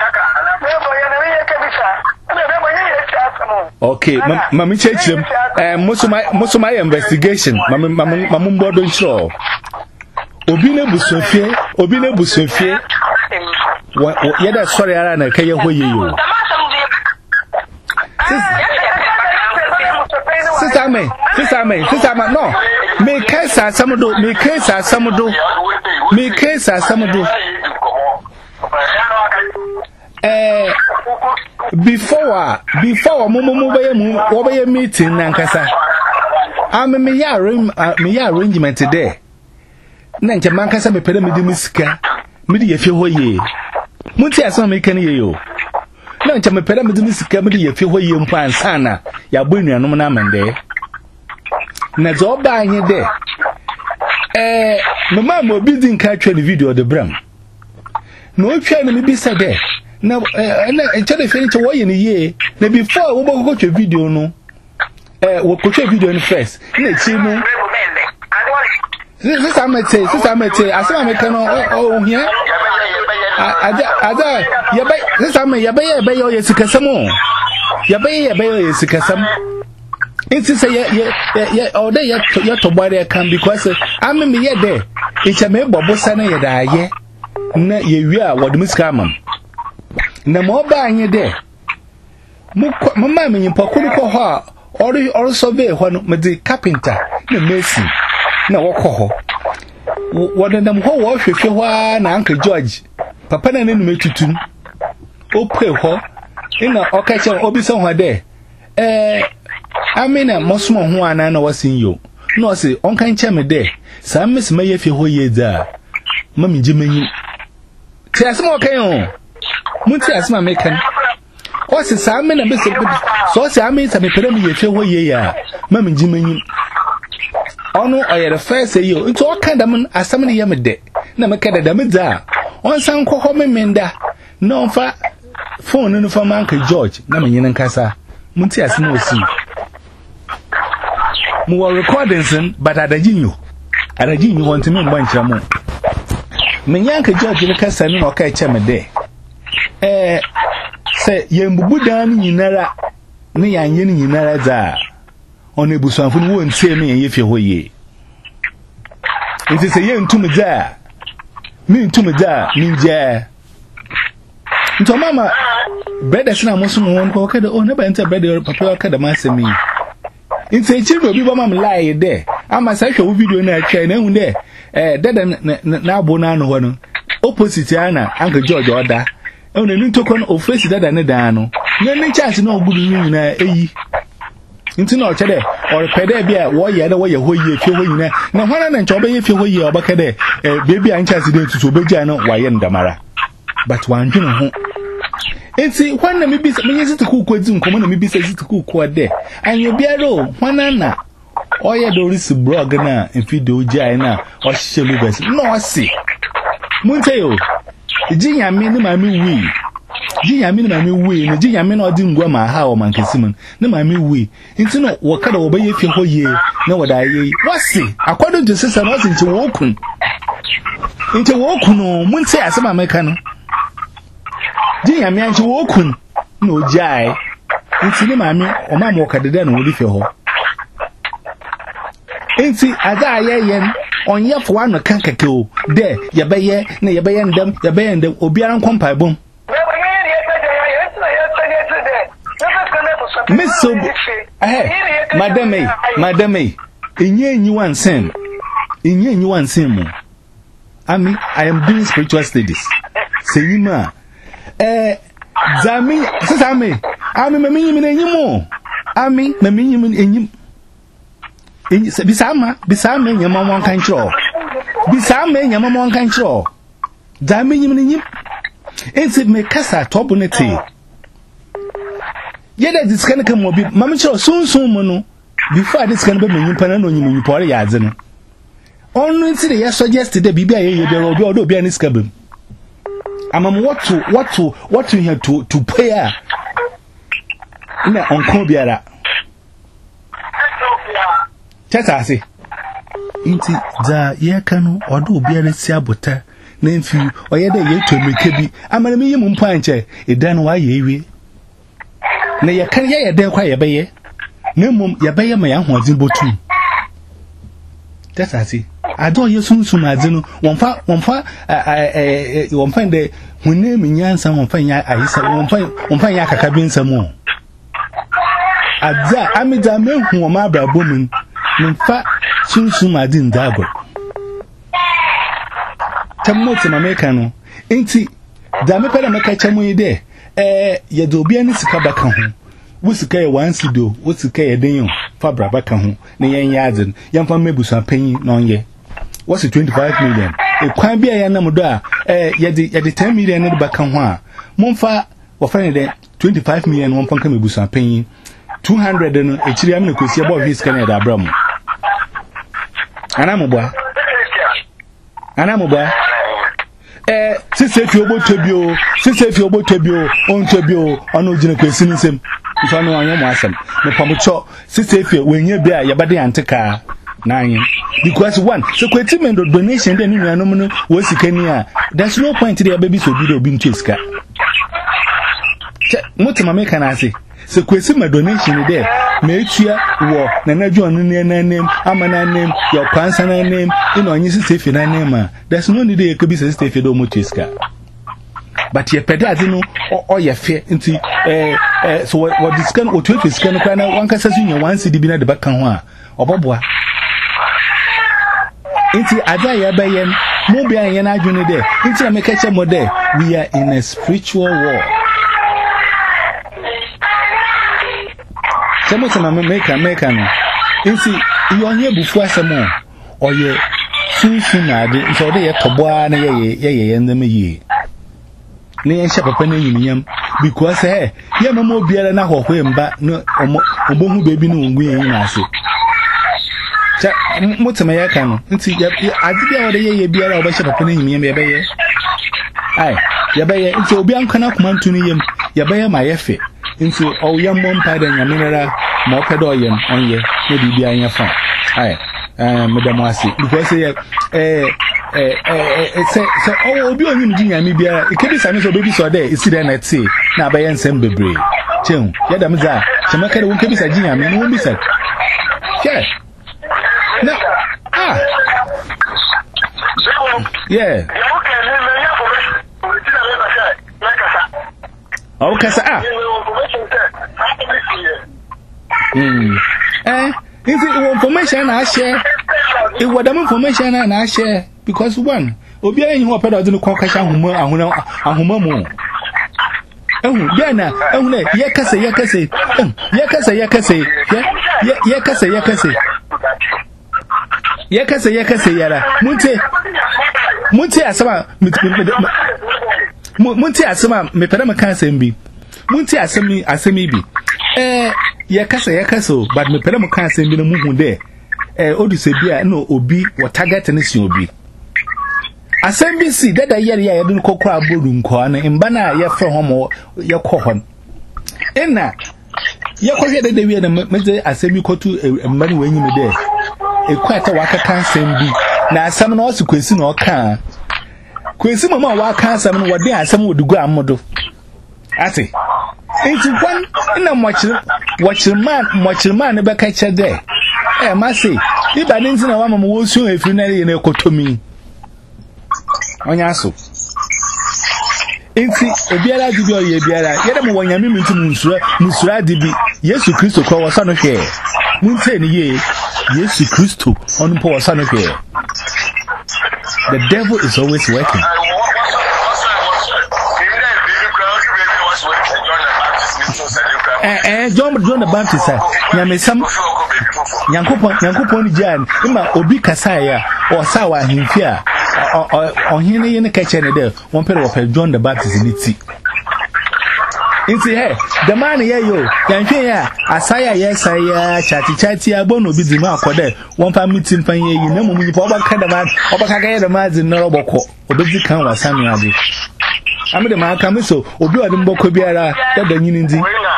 Okay, mami chechim eh musuma musuma investigation mami mami mamumbo don show obi na busofie obi na busofie ye da sorry ara na kaye hoye yo Sister me sister me sister me no me kesa samudo me kesa samudo me kesa samudo eh before before mo mo mo be mu wo be meeting nankasa am me ya me ya arrangement there na nche mankasa me pere me di musika me di yefie hoye munti aso me kan ye yo na nche me pere me di musika me di yefie hoye mpa ansa na ya bo nuanom na amende na zo ba anyi de eh me ma mo bi din ka twa the video the bram no twa na me bi sa de na na nche de finish wo ye ni ye na before wo bo ko twa video no eh wo ko twa video no first na chi no This I might say, this I might say, as I make no oh here. Ada ada yabe this I may yabe yabe yo yesikasamo. Yabe yabe yo yesikasam. It is a ye ye all day ya to boy there can because I'm me ye there. It's a me bobo sana ye da ye. Na ye wi a wode muskama. Na mo ba anye there. Mo mama me nyipakuru ko ho a ori ori survey ho no me di carpenter na mason. Na wako wadandam ho wo hwehwe ho na Uncle George papa na nenu metutu o pre ho ina okache obi se ho de eh amina mosmo ho ana na wasin yo no se onka nche me de sa mes maye fe ho ye da mami jimanyi ti asema okan ho munti asema mekan o se sa amina be se so se amina me pere me ye fe ho ye ya mami jimanyi Onu oye the first say yo into all kind of asam ni yamede na me kada dameda on san kokko memenda no fa phone no fa Uncle George na me yin nkasa munti asem osi mu wa recordings but adajinyo adajinyo want me mba nchira mu me Uncle George ni kasa ni no ka eche mede eh se yembubu dan ni nyinara ni yanye ni nyinara za on ebusanfu ni won tie me ye fie hoye nti se ye ntum da mi ntum da mi je nto mama brother sina mo so won ko kada o na ba nta brother papa kada ma semi nti chiro bi ba mam lie de ama sa hwe video na atwa na hu de eh dada na abo na no ho no opposite ana Uncle George oda e na ni ntoko no ofesi dada ne dan no na ni chance na ogudu ni na eyi Inti na ochede or pede bia wo ye na wo ye hoye fie hoyi na na hwana na nchobe ye fie hoyi obaka de eh baby an chance de tutu obegya no wa ye ndamara but wan dwene ho inti hwana me bisa me yesi ku ku adi nkomo na me bisa yesi ku ku de anyo biaro hwana na oye do risi blog na video jai na o hye Lubes no si munte yo jinya me ni ma me wi Jinya mi na mi we na jinya mi na odi ngwa ma ha o mankesimun na ma mi we nti no wo kada wo ba ye fie hoye na wo da ye wasi according to sister no nti wo kun nti wo kun no munti asema meka no jinya mi anti wo kun na ojai nti ni ma mi o ma mo kada da na wo di fie ho nti ada ye yen onye fo anu kan kake o de ye ba ye na ye ba ye ndam ye ba ye ndam obiara nkompa bom Miss so eh madame madame enye enyi wansem enye enyi wansem ami I am doing spiritual studies seyima eh zami sesame ami mami nyim na enyim ami mami nyim enyim enyi bisama bisama nyama mo kan kiro bisama nyama mo kan kiro zami nyim na enyim ense me kasa tobunete Yeda this can come obi mama chiro sunsun mu no before this can be menyin pana no nyim nyipore ya adze no only see the suggested the B B A there will be be any scabum. I'm what to what to what to here to to pay her. Na onko biara. Cheta ase. Inti za ye kanu odo biara si abota na mfi oye de ye to meke bi amana me yim mpa nche edan wa ye ewie. Na ye kan ye ye den kwa ye beye. Na mum ye beye ma ya hoadin botum. Cheta ase. Ado ye sunsun ade no wonfa wonfa eh wonfa de hunne me nyansa wonfa nya ayisa wonfa wonfa nya kaka bi nsam. Adza amida mehu o ma brabo mun mfa sunsun ade ndago. Tamoti na meka no enti da me pele meka chamu ide eh ye do bia ni sika baka ho wo sika ye one sido wo sika ye den fa bra baka ho na yen yaden yemfa mebusa panyi na onye what's twenty-five million e kwan bia ya nam do a eh ye de ye de ten million ne baka ho a momfa wo fa ne de twenty-five million won fa ka mebusa panyi two hundred no e chiri am na kwesi abo his kan e da abram ana mo boa ana mo boa eh sise fi obo tobio sise fi obo tobio on tobio ono gine kwesi nsem so no anyo mo asem me pamucho sise fi wenye bia ye bade anteka na anyi because one so kweti men donation de ni nuanom no wo sika ni a there's no point there baby so bi do bi ntweska mutima me kana ase so kwesi ma donation there me etua wo na na dwo no ne na name amana name your kwansa na name ino anyi sise fi na name there's no need there could be sise fi do mo tweska but ye peda ade no o ye fe nti eh eh so what this can o twe scan kwa na wan kasa sunya one cd bi na de baka ho a oboboa nti ada ya bayen mo bia yen adwene de nti na make che mo de we are in a spiritual war. Semo sama make make no nti yo nye bufu asemo oye sunsun na ade nti de ye toboa na ye ye ye ndem yi ne yen papa na yinyam because eh ye mama obiara na hohwe mba no obohu bebi no ngu yen na ase cha mutima ya kan nti adibia wode ye ye biara obahye papa na yinyam ye beye ai ye beye nti obi ankana kuma ntuni yem ye beye ma ye fe nti o yam mom pa da nyaminara ma opedo yem onye na bibia anya fa ai eh madam ase because ye eh eh eh se se o obi onyim di nyame bia e kebi same so baby so there isi there na ti na abaye nsem bebre chen ya da mza chema kare won kebi sa di nyame no bi sa che na ah yeah oh kasa ah mm eh is it information na share e wadam information na share because one obiara yin ho pedo de ko kasha ahuma ahuna ahuma mu ehu bia na ehu na ye kase ye kase ye kase ye kase ye ye kase ye kase ye kase ye kase yara munte munte asama munte asama me pere me kan sembi munte asami asami bi eh ye kase ye kase but me pere me kan sembi no mu hu de eh oduse bia no obi wo target ne si obi asembisi dada yeri ya yedun kokko abodu nko na imba na ye fra homo ye kɔ hon ena ye kɔ hwe dada wi na meze asembi kotu mba ni wenyim de ekwata wakaka asembi na asam na osi kwesi na oka kwesi mama waka asam no wode asam wodugu amodo ate enti kwan ina mochir mochirman mochirman be ka che de eh ma say iba ni ntina wa mama wo su efiri na ye na ekotomi onyaso enti obiara dibi oye biara yede mo wanyame mintu musura musura dibi Yesu Kristo ko wasa no hwe munte ni ye Yesu Kristo onu po wasa no hwe. The devil is always working. eh eh John John the Baptist nyame sam nyankopon nyankopon jan ima obi kasa ya o sa wa himfi a ohine ye ne ka che ne de won pere wo pe John the Baptist ni ti Inti he, the man here yo, Yanke ya, Asaya yes I ya chatty chatty abono bizima akode, one fan meeting fan ye, you know me for over Kadaman, over Kagaya Maz in Noroboko, Obizi can was Sammy Adi. I'm the man coming so, Obi Adimbo Biara, that the Union.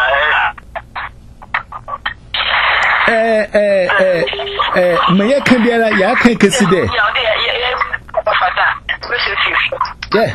Eh, eh, eh, eh, Maya Candiala, Yaka Casside. Yeah.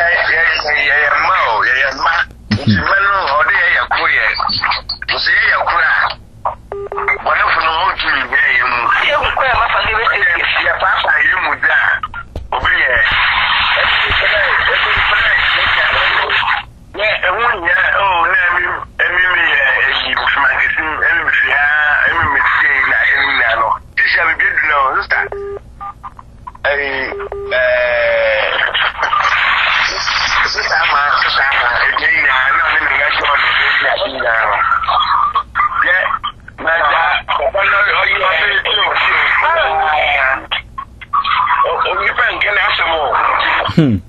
Hmm.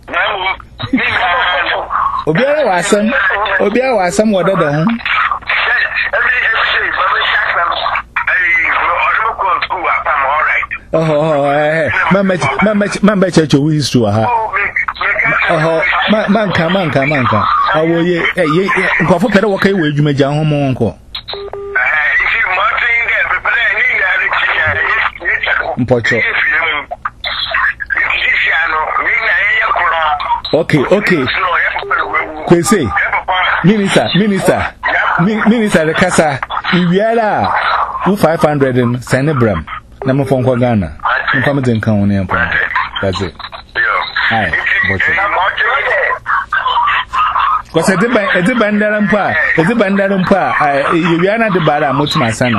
Obiara wasam, Obiara wasam wada da ho. Oh, oh, eh, mama, mama, mama, church of history, ha. Oh, manka, manka, manka. I will ye, ye, go for better work away, you may jam home, uncle. Pocho. Okay, okay. Kwese, Minister, Minister, Minister, the Casa, Iviala, two five hundred and Sanebram, number from Ghana, in Pamadan County. That's it. Hi, because at the Bandarampa, at the Bandarampa, Iviana de Bala, much my son.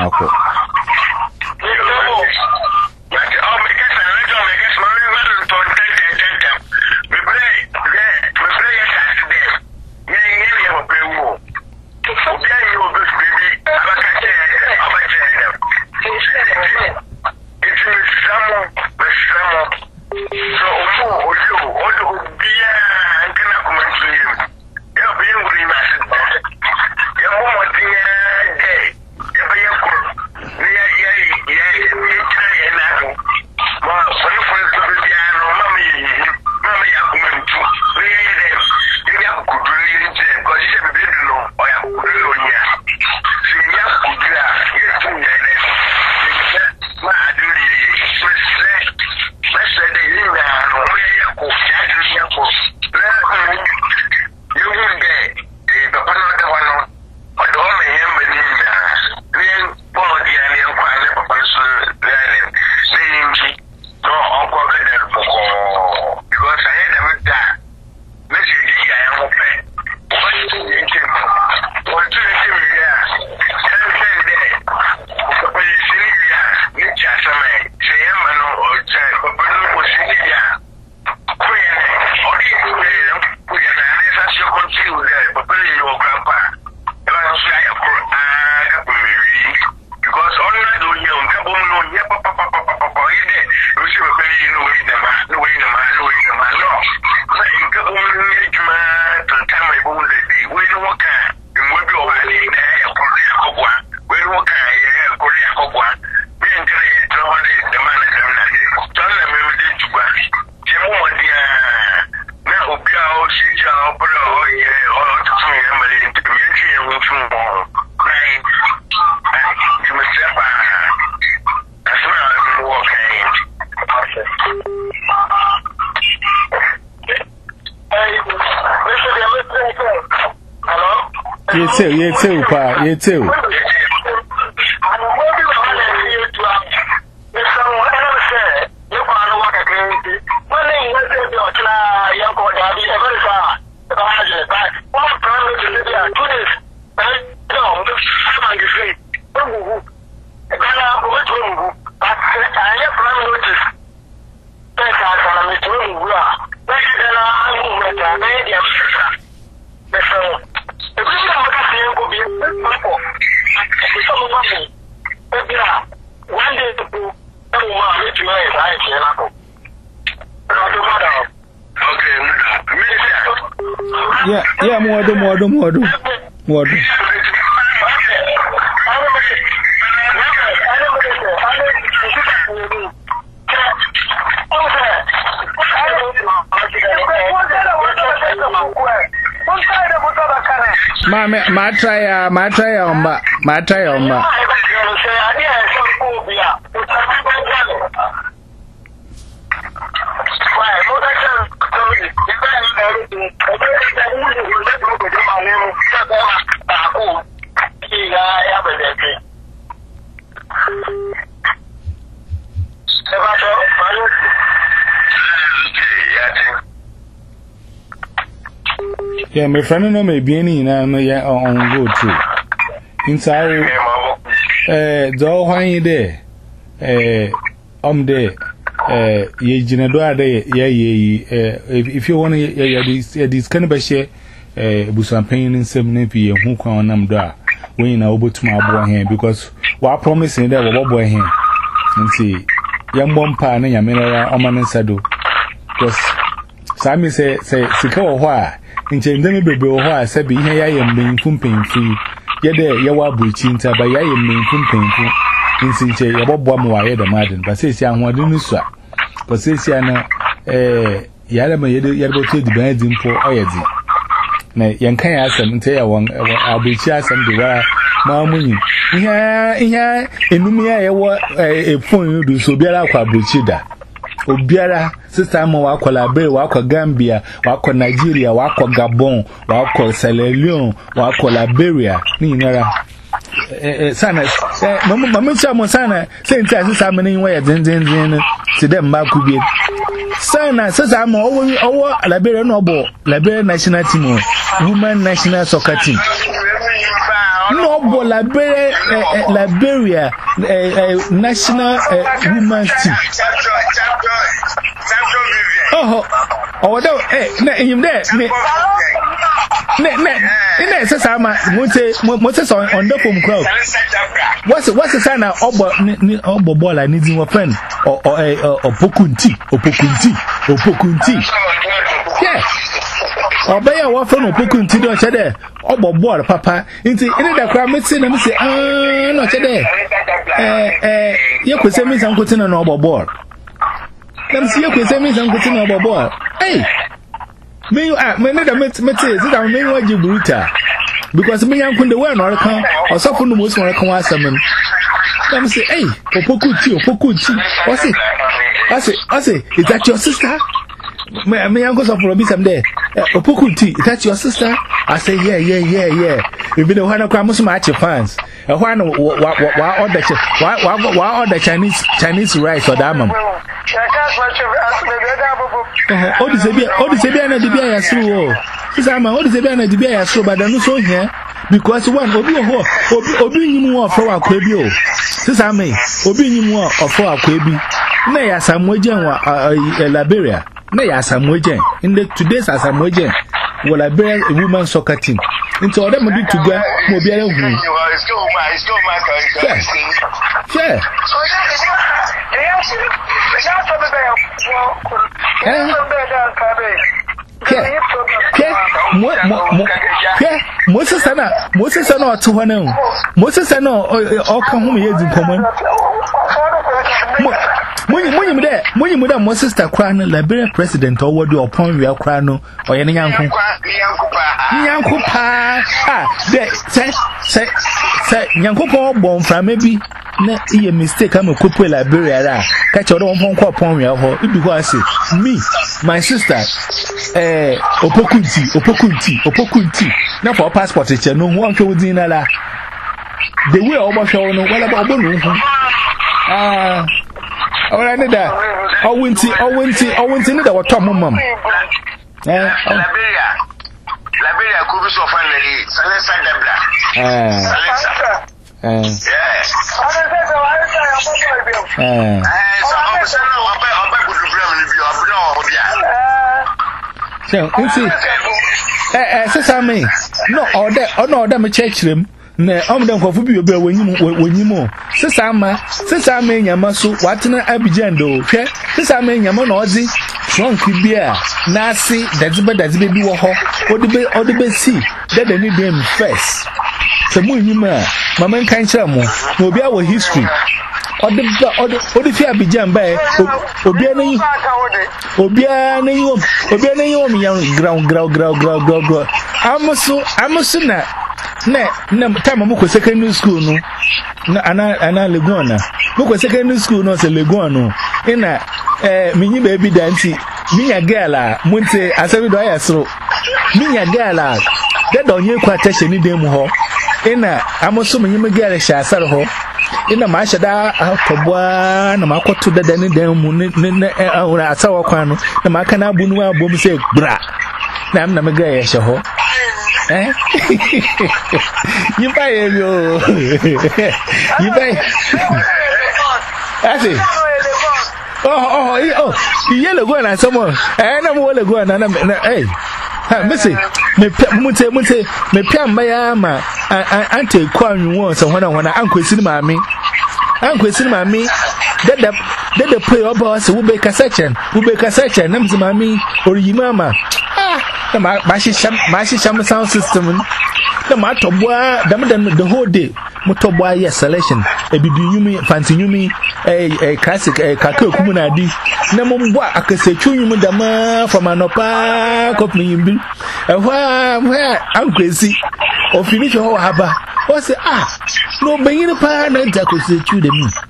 You too, you too, Pa, you too. Yeah, yeah, more do more do more do. What? Ma me ma try ya ma try ya omba ma try ya omba Yeah, my friend no may be any na me ya on go to. Inside eh do hwan yi de eh om de eh ye jinado ade ye ye eh if you want ya this this kind of share eh busampan nsem na pi ye hu kwan nam do a we na obotuma abo hen because wa promise dey wo bobo hen nti ya mbompa na nyamera o man nsado because sami say say sika wo ho a nche ndeme bebe wo ho a sabi ihe ya ye mbenfum penfu ye de ye wa buchi nta ba ya ye mbenfum penfu nsi nche ye bobo am wa ye de madin ba say si ahode nu so a ba say si ana eh ya le ma ye de ye bo to di ban di mpo oyedi na ye nkan ya asem nte ya won abuchi asem de wa ma munyi ihe ihe enum ya ye wo e phone du so biara kwa abuchi da obiara sister mo wa kwa Liberia wa kwa Gambia wa kwa Nigeria wa kwa Gabon wa kwa Sierra Leone wa kwa Liberia ni nyara eh sana eh mama mama chamo sana say ntia sister mo ni wa ya den den den ti dem ba ku bi sana sister mo owo owo Liberia no obo Liberia national team women national soccer team no bo Liberia Liberia national women's team. Oh, oh, no, eh, na him there. Ne, ne, ne, says I'm Moses on on the phone crowd. What's what's the sign of Obo Bola needs your friend or or or Pokunti or Pokunti or Pokunti? Yeah. Obey our phone or Pokunti, don't you there? Obo Bola, Papa. Into any the crowd, me say, say, ah, not today. Eh, eh, you could say me some good in an Obo Bola. Let me see you say me some good in Obo Bola. Hey. Me you ah me never met met say that me wa jibuta because me yan kun the way no kan or so for no most no kan asem let me say hey opokuti opokuti what's it I say I say is that your sister me me yan go so for be some there opokuti is that your sister I say yeah yeah yeah yeah if you know how to most match fans and why no why order why why order Chinese Chinese rice or that man oh this be oh this be na di bia ya suru oh sisa ma oh this be na di bia ya suru but no so here because one obi ho obi obi nyim wo ofo akwa bi oh sisa me obi nyim wo ofo akwa bi na ya samojen wa Liberia na ya samojen in the today's samojen wo Liberia women soccer team into all them do to go mo bia hu yeah Moses sana Moses sana otu ho na Moses sana o ka hu me yedi komo Munyi munyi mu de munyi mu de Moses ta kra na Liberia president o wodi opon wi akra no o ye ne yanko yanko pa ah de se se se yanko po bo mframa bi na iye mistake am kopo Liberia ra ka che o de won ko opon wi ho ibi ho ase me my sister eh opokunti opokunti opokunti na for passport che no won ke wodi na la the way o bo hwe no wala ba obo no hu ah ora ne da o winti o winti o winti ne da wo tom mom eh Liberia Liberia ku bi so finally Salensa Debla eh eh yes eh so o se na wa ba o ba gudu blam ni bi o na o bia so winti eh eh sesa me no order o no order me church rem na omdan kofu bi obi wanyim wanyim sesa ma sesa ma nyama so watena Abidjan do hwe sesa ma nyama na ozi trunk bi a na ase dazibe dazibe bi wo ho odibe odibe si dada ni dem first se mu nyima mama nkan kira mo na obi a wo history odiba odi fi Abidjan ba obi anayi obi anayi obi anayi o mi yan ground ground ground ground ground amusu amusu na na na time mo ko secondary school no na ana ana Leguana mo ko secondary school no se Leguana ina eh minyi baby danti minya girl a munte asabi do ayasro minya girl a da do nye kwa tashe ni dem ho ina amusu minyi me girl sha asar ho ina ma shada atobwa na makoto dada ni dem mu ne awura asawa kwa no na maka na bunu abom se bra na am na me girl ya she ho eh you buy yo you buy I see oh oh oh yellow go na someone eh na mo le go na na eh ha missy me munte munte me piam ba ya ma ante kwa nwo so hona hona ankwesi ni maami ankwesi ni maami dada dada pay oba so wo be kasachen wo be kasachen na mzimami oriyimama na ma shisham ma shisham sound system na ma tobwa dam dam the whole day mo tobwa yes selection ebibi nyumi fancy nyumi eh eh classic eh kakoku na di na mo mbwa akasechu nyumi dama from anopa kopmi yimbi ehwa ehwa ankwesi o finish ho haba o say ah no beyin pa na ntakosechu de mi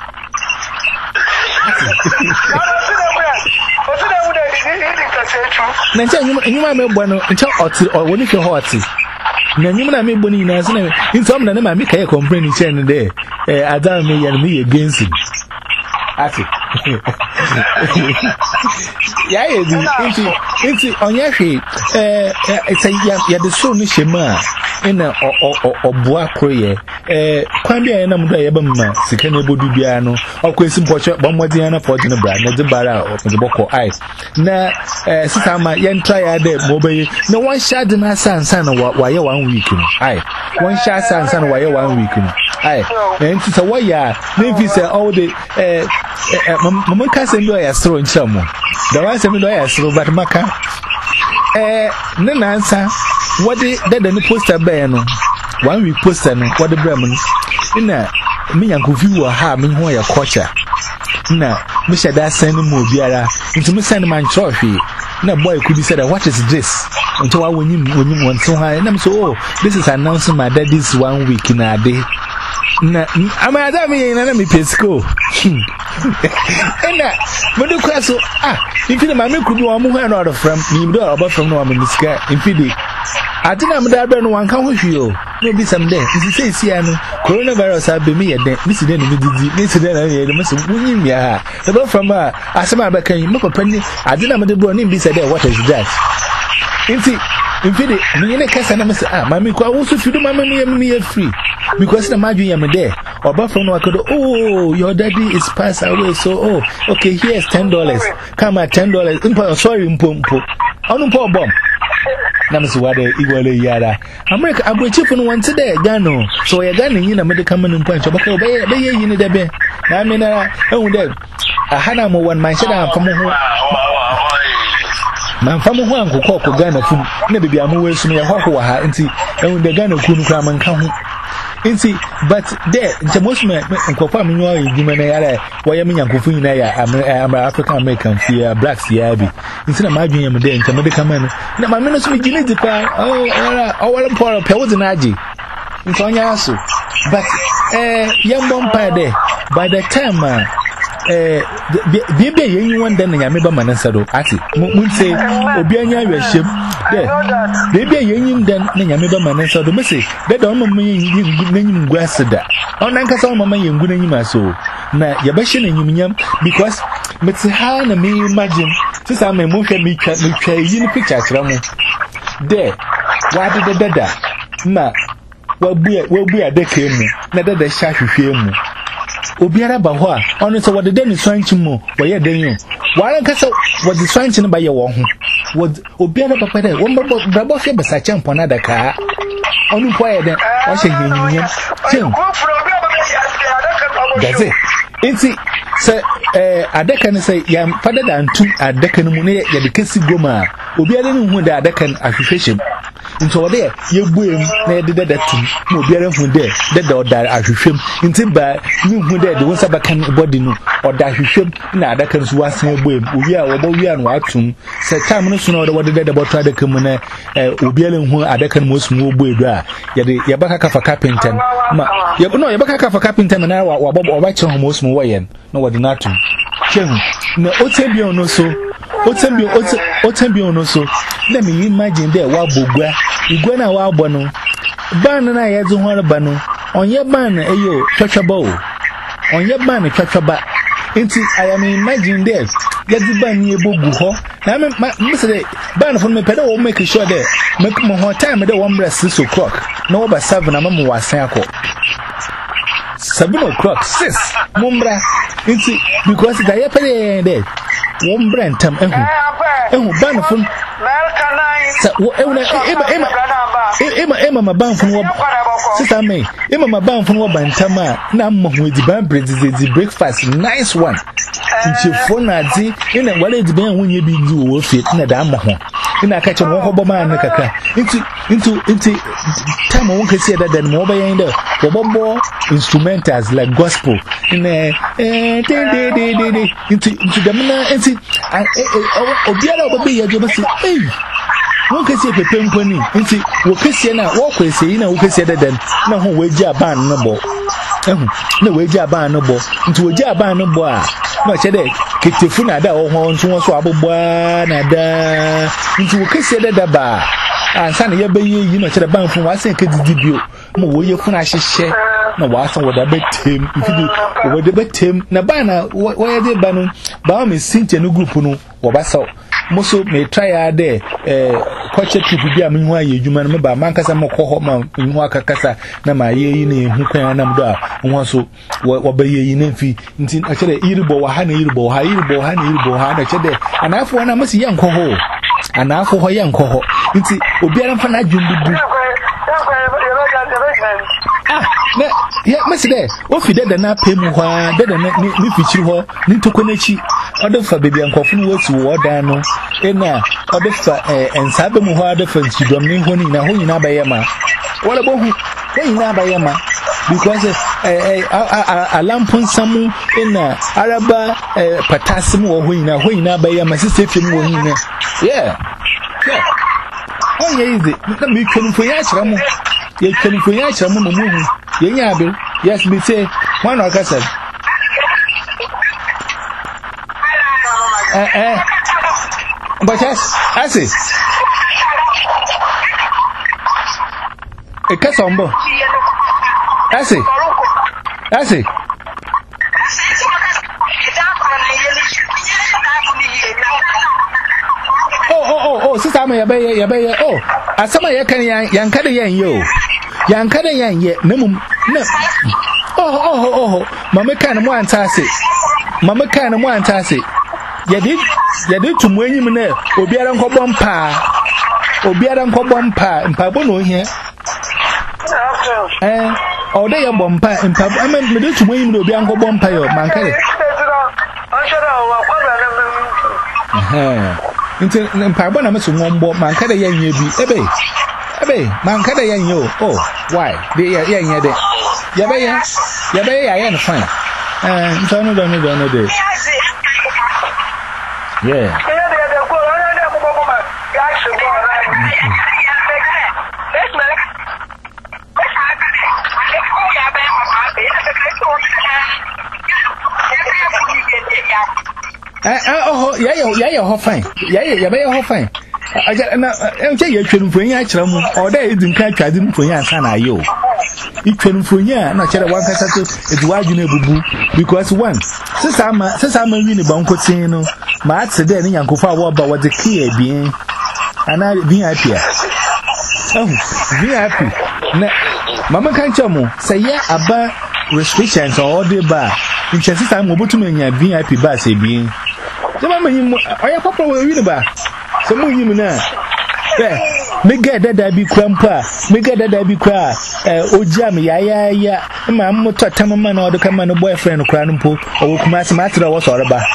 na ncha nyuma nyuma me bwa no ncha oti o woni ke ho oti na nyuma na me bwa ni na so na ntom na ma me kai complain ni chen de eh adam me yan me against ati ya ye di nti nti onya hwe eh it's ya ya de so ni shema ina obua kroye eh kwan bia na mdo ya ba mma sika na bodu bia no okwesi mpoche bomodi na forty bra na de bara o de boko ai na eh sisa ma yen try ya de mobaye na one shot na sansa na wa ye one week no ai one shot sansa na wa ye one week no ai nti sa wa ya na fi say all the eh mama ka se ndo ya stro nchamo da wa se ndo ya stro but maka eh na nansa wadi dada ni poster be no one week poster no wadi bram no ina me yankofi wo ha me ho ya culture na me shada san mu biara nti me san man trophy na boy could be said what is this until I when you when you want so high and I'm so oh this is announcing my daddy's one week in a day na ama da me na me pesco ena me do kwaso ah if the mama could do am ho na order from me do about from no am miska if the atina me da bre no wan kan ho hwi o no be some day if say sia no coronavirus have be me den this dey no didi this dey na ye me so wunyim ya ha about from ah asema ba kan me ko pani atina me de bro ni be say what is that inti infide me ne kasa na me say ah mama ko wo so fidu mama me me free because the maju yam there oba from no akodo oh your daddy is passed away so oh okay here's ten dollars come at ten dollars impo sorry impo impo onu impo bom na mse wade igwale yara America abwechifu no wante there Ghana so ya Ghana yin na me de kam no impo ancho baka obey be ye yin de be na me na ehun de ahana mo wan man sheda fam ho man fam ho ankoko ko Ghana fu na bibia mo we sunu ya hoko wa ha nti ehun de Ghana ku nu kra man ka ho inti but there the most me nkofa me nwa eduma na yara waya me nyankofu nyina ya African American fear blacks ya bi inti na madwen yam there nta me de kama na ma me no so me gine di pa oh era awala poro pe wodi na agi nti onya aso but eh yam bom pa there by the time uh, eh bebe yen won dan na me ba manansa do ati munse obi anya hwehwem de bebe yen dan na me ba manansa do mese de da on mama yen nanyim nguaseda on nan kasa on mama yen ngu nanyim aso na ya ba hye nanyim nyam because meti ha na me imagine sisa me mo hwe me twa me twa yin picture kra mo de wa de de da na wa bua wa bua de ka mu na de de sha hwehwe mu obiara ba ho a ono se wode den swanchi mu wo ye den yo waran kasa wode swanchi no ba ye wo ho wode obiara papa de wo mbabo brabo hwe besa champona da ka onu po ye den o hye hyenyum tim that's it inti se eh adaka ne se ya fada da ntu adaka ne mu ne ya de kesi goma obi ale ne hu da adaka ahwehwehye nso wode ye buem na ye de da tum mo obi ale hu de de da oda ahwehwem nti ba ni hu de de won sabakan body no oda ahwehwem na adaka nso wasen buem obi a wobo wi an watum se time no so na wode de da boto adaka mu na obi ale hu adaka mo sum wo buedu a ye de ye baka kafa carpenter ma ye no ye baka kafa carpenter na wa wa bobo oba kire ho mo sum wo yen no wode na tum Chen, na otebi ono so, otebi otebi ono so. Let me imagine there wa bogwa, igwa na wa agbo no. Ban na yezu ho ba no. Onye ban na eyo twatwaba o. Onye ban na twatwaba. Enti I am imagine there. Yezu ban ni ebogu ho. Na me me say ban for me pede wo make sure there. Make mo ho time there one breast six o'clock. Na over seven na me wasan akọ. Seven o'clock, six. Mumbra. Inti because the yapere there. One brand tam ehu. Ehu ban fun. Sa wo euna ema ema ema ema ma ban fun wo. Sister me, ema ma ban fun wo bantama na mo ho edi ban bread breakfast nice one. Inti phone adi ina wale edi ban wonye bi ndi wo fit na da mo ho. Ina ka che wo hobo ma na kaka. Inti inti inti time won kesi da da mo ba yen da. Wo bobo instrumentals like gospel in eh eh de de de de inti inti da na inti obiara obabe ya jo ba si eh won kesi pepe mpani inti wo kesi na wo kwesi na wo kesi da da na ho waji aban no bo ehu na waji aban no bo inti waji aban no bo a na che de ketefu na da wo ho nso wo so abobwa na da inti wo kesi da da ba ansa na ya baye yi na che da ban fun wa sen kedidi bio mo wo ye fun a hyehye na wasan wada betem ifidi wada betem na ba na waya de ba no ba me sinche no group no wo ba saw mo so me try ade eh kwache trip bi a me hu aye adwuma no me ba man kasa mo kɔ ma hu akakasa na ma ye yi na hu kwan na mdo a ho so wo ba ye yi na fi nti a kire iribo wa ha na iribo wa ha iribo ha na iribo ha na kire anafo na masi ye nkɔ ho anafo ho ye nkɔ ho nti obiara mfa na adwumbubu ah na ya mesi de o fi deda na pemu ho a deda na ni fichiri ho ni tokonechi odo fa bebi ankofo no wati wo da no ena odo fa ensa be mu ho ado fa nchidom ni ho ni na ho nyina ba yema wala bo hu ho nyina ba yema because eh alampon samu ena araba patasim wo ho nyina ho nyina ba yema sisefem wo nyina yeah yeah oh yeah easy na mi kwenu fo ya kira mu ye kwenu fo ya kira mu no mu hu ye nya abe yes me say one okasa eh eh but yes I say e kasa ombo I say I say oh oh oh oh sister me yabe yabe oh asama ye kan yan yan kada yan yo yan kada yan ye na mum na oh oh oh mama kan mo antase mama kan mo antase yedi yedi tumu enyim na obiara nkobọ mpa obiara nkobọ mpa mpa bo no hia eh o de ye bo mpa mpa ama me de tumu enyim na obiara nkobọ mpa yo mankare eh nti mpa bo na me so ngombo mankare ye nya bi ebe ebe mankare ye nya oh why de ye ye nya de ye be ye ye be ye ye no fine eh nti no do no do no de yeah eh oh yeah yeah yeah ho fine yeah yeah be ho fine aja na enche ye twemfunya akira mu oda edin ka twade mfunya ansa na ayo itwemfunya na kire wan kasa to eduwaju na ebubu because one sisa ma sisa ma wi ni bankotin no ma atse de ni yankofo awo ba wode kia bien ana V I P oh V I P na mama kan chamo say ya aba restrictions or the bar in sisa mo botum nya V I P ba se bien Jama manyi oya papa wo wi ne ba so mo yim na eh me get that be crampa, me get that be cry, oh jam, ya ya ya, my motor tamaman or the command boyfriend of Cranpo, or Kumas Matra was all about.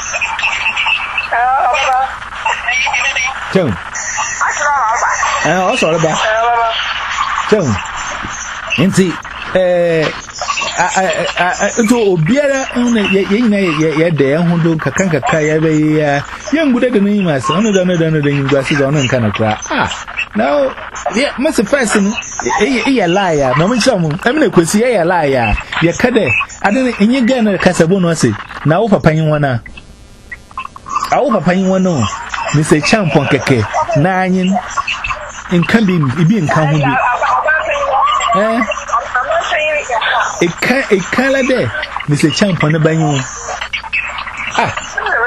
Joan. I also about Joan. And see, eh. I I I to Biara on ye there who do Kakanka Kaya, young good at the name as on the glasses on and kind of cry. Ah, now, yeah, Mister Person, a liar, no one some, I mean, could see a liar, ye cade, I didn't in your gun at Casabono say, now for paying one. I over paying one, no, Mister Champon Keke, nine in Cambin, being counted. Eh? It can't, it can't there, Mister Champ on the banyo. Ah,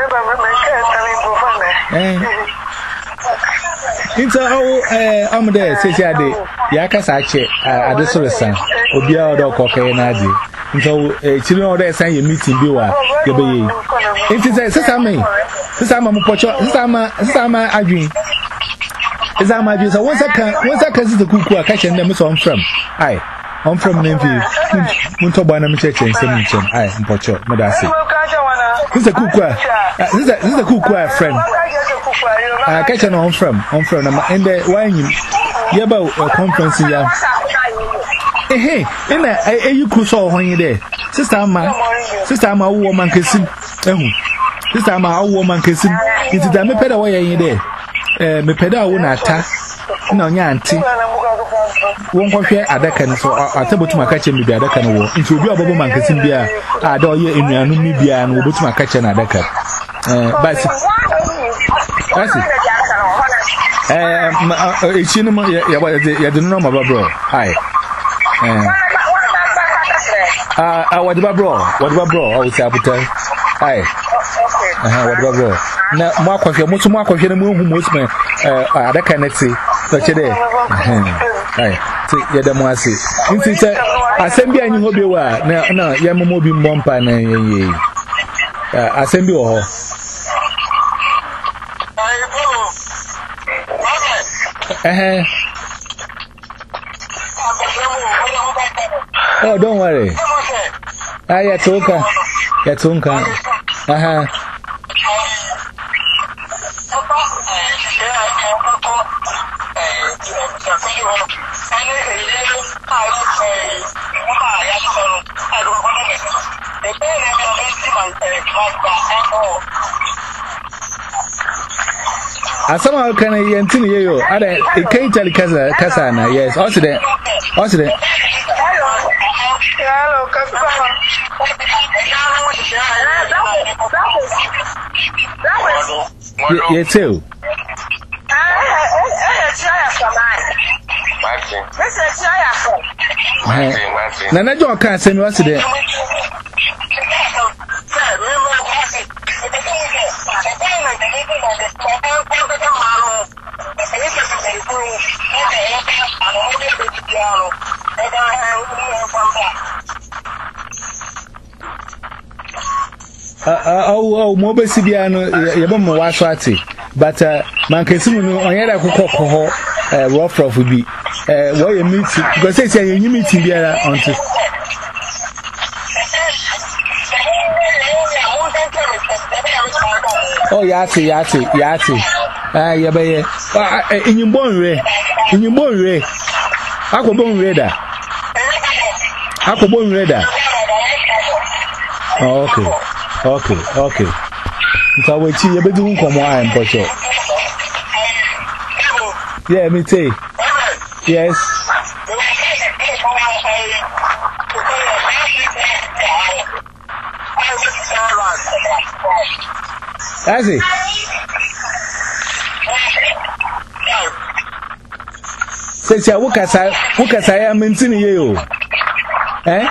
it's all, I'm there, says Yadi, Yakasache, at the Solasan, Obia or Coca and Adi. Until a children there say you meeting Biwa, the baby. It is a Sesame, Sesama Pocho, Sama, Sama Adri. Is that my views? I was a can, once I can see the cuckoo, I catch them so I'm from. Aye. I'm from Memphis. Muntobana Church and Semincham. I am Pocho, Madasi. This is a cook. This is a cook, friend. I catch an on from, on from, and the wine. You about a conference here. Hey, and I, you could saw when you're there. Sister, my sister, my woman can see. Sister, my woman can see. It's a damn pedal way in there. Me pedal won't attack. No, Yanti. Won't compare Adakan, so I'll tell you to my catching with the Adakan war. Into your Bobo Mancasim beer, I do you in your Numibia and will put my catch and Adakan. But that's it. It's cinema, you don't know my bro. Hi. Ah, what about bro? What about bro? I will say, hi. What about bro? Now, Mark of your most mark of your moon, most men, Adakan, let's see. Such a day. Aye, take the Mossy. Assembly and you will be well. Now, no, Yamamobi Mompa, Assembly or eh. Oh, don't worry. Ah, yeah, Tonka. Yeah, Tonka. Uh huh. Asama can I yentini yo ada e kai tali kaza kasa na yes also there also there hello kasa yeah too Nana John can't send us there. Oh, oh, mobile Sibiano, Yabama Waswati, but Mancasimu on Yada Coco, rough rough would be. Why you meet because they say you meet in there until oh, Yati, Yati, Yati. Ah, Yabaye. In your bone ray, in your bone ray. Aqua bone radar. Aqua bone radar. Oh, okay, okay, okay. So we see you be doing come on, Pocho. Yeah, me too. Yes. That's it. Say, what can I what can I am in you? Eh?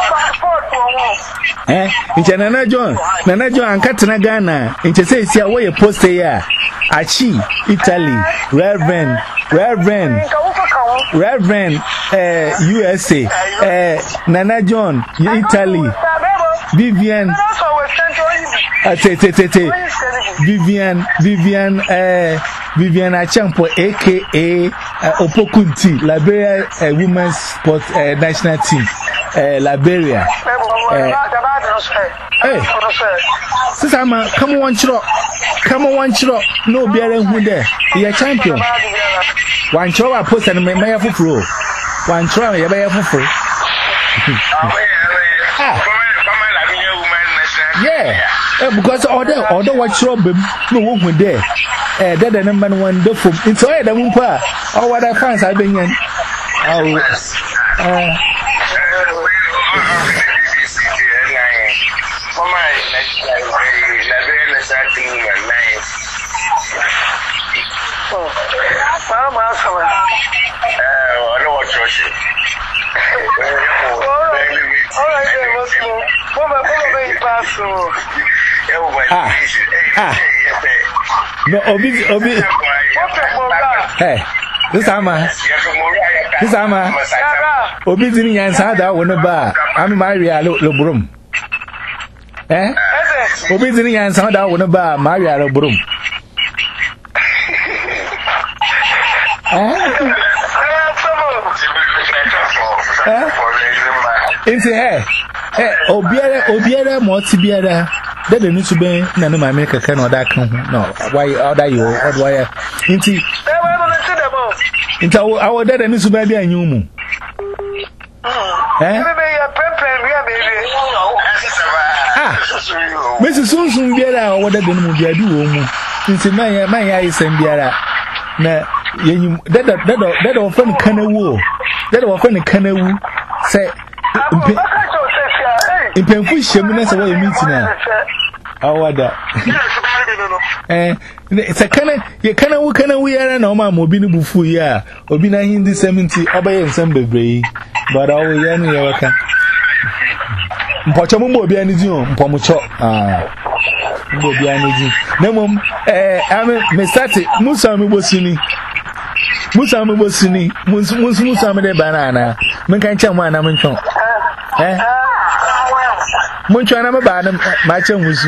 Eh? It's Nana John. Nana John and Katina Ghana. It's a say, see, where you post here. Achi, Italy, Reverend, Reverend, Reverend, uh, U S A, uh, Nana John, Italy, Vivian, uh, te, te, te, te, Vivian, Vivian, uh, Vivian Achampo, aka Opokunti, Liberia uh, women's sport uh, national team, uh, Liberia. Hey, Sister Ma, come on, chiro, come on, one chiro, no bearing who there. You're champion. One chiro, I post and may have for one chiro, you may have for yeah, because order, order what chiro, no one there. Eh, that the number one different. It's all the Mumpa. Oh, what I find I've been in. Oh, uh, ah, ah. No, Obi, Obi. Hey, this Ama. This Ama. Obi didn't answer that one about. I'm Maria Lobrum. Eh? Obi didn't answer that one about Maria Lobrum. Eh? Into her. Eh, Obiara, Obiara, Motibiara. That the need to be none of my maker can or that come. No, why are you or why? Into into our dad and to be a new moon. Eh? Ah, Missus Sunsun Biara, or what the moon be a do. Into my my eyes and Biara. Now, that that often can a woo. That often can a woo. Say, in painful shaminess away meeting now. How that? Eh, it's a kind of you kind of kind of we are no man mobile bufu ya. Obina hindi seventy obey and some baby. But all we are near can. Mpochamu be any zoom, Pomucho. Ah, be any zoom. No, mum, eh, I'm Messati, Musami Bosini. Musami Bosini, Mus Musami de banana. Menkan one, I'm in chong. Eh? Munchana Madam, my chum was.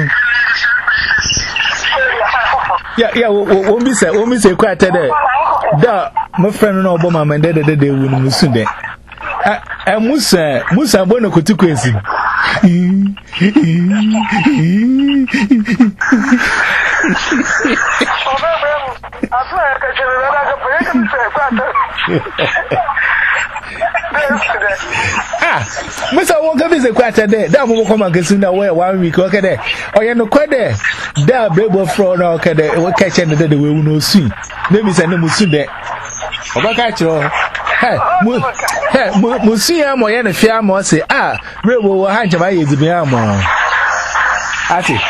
Yeah, yeah, won't be said, won't be say quite today. Da, my friend no Obama, my dad, they will Musunde. I Musa, Musa Bono could crazy. Ah, Mister Walker is a quarter there. That will come and get away one week. Okay, there. Oh, you're no quite there. There, baby, fraud. Okay, there. We'll catch you the day we will not see. Maybe send them soon there. Oh, catch you. Hey, Musia, my and a fair more say, ah, Rebel will hand my ears to be armor. I say,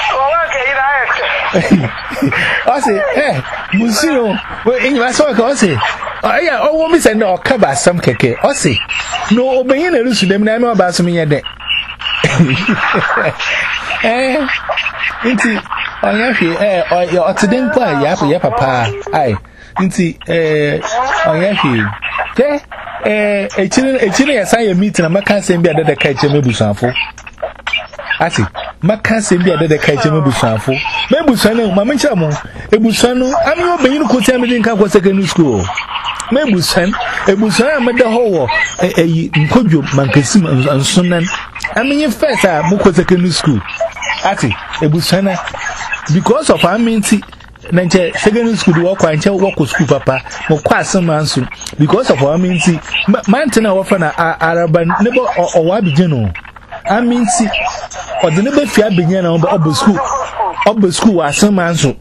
I say, eh, Musio, in my soul, I say. Oh, yeah, oh, woman said no, cover some cake. Oh, see, no, obey in a loose them, I know about some year day. Eh, inti, on your feet, eh, or your accident, yap, yap, papa. Aye, inti, eh, on your feet. Eh, eh, a chilling, a chilling, as I am meeting, and my cousin be at the catch and maybe some fool. I see, my cousin be at the catch and maybe some fool. Maybe Sano, Mamma Chamo, a Busano, I'm not being could tell me in Campo Secondary School. Maybe son, a Busan made the whole a Nkojo Mankasim and Sunan. I mean, your first are Moko Secondary School. Ati, a Busana, because of our minty, Nancha Secondary School walk and tell walk school papa, Mokwa some answer, because of our minty, Mantana often are Araban, never or Wabi General. I mean, see, or the never fair began on the school, of the school are some answer.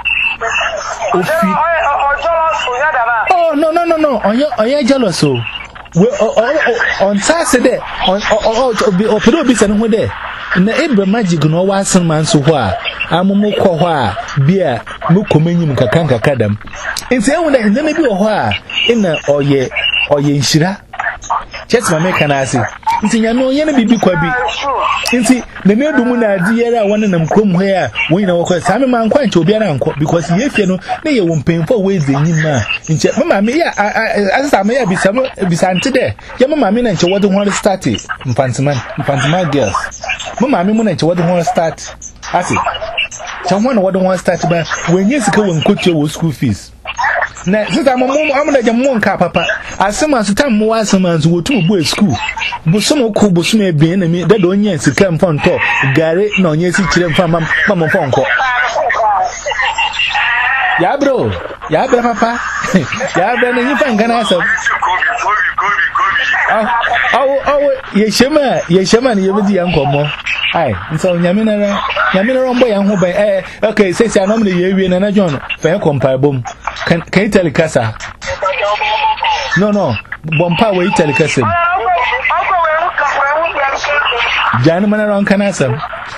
Oh, no, no, no, no. On your, on your jealous, so. On Saturday, on, or, or, Pedro and who there. In the Abra magic, no one some man so far. I'm a mocha, beer, no communion, Kakanka Kadam. In the only, and then maybe a while, in the or ye, or ye shira. Just my make an assy. It's in your no yen be quabi. See, the new Dumuna, dear, one of them come here, we know, because I'm a man quite to be an uncle, because if you know, they won't pay for ways the new man. In Chap, Mamma, as I may be some beside today. Your mamma, mean, and what the want to start it. Fantaman, Fantaman girls. Mamma, mean, and what the want to start. I see. Someone what the want to start by when years ago and could your school fees. Na sister mo mo am da je mo nka papa. Asema so tam mo asema so wotu bo school. Bosom ko bosom ebien na mi da do nya sika mfa nto gare na onye si kire mfa mam mam mfa nko. Ya bro, ya bro papa. Ya bro na nyifa ngana asa. Oh oh ye shema ye shema ni yebedi yankomo. Ai, nso nyame na nyame na rombo yan ho ban eh okay say say anom na ye wie na na John fa compare bom. Can can you tell Kasa? No no, bompa we tell Kasa. Janu mana ron kanasam.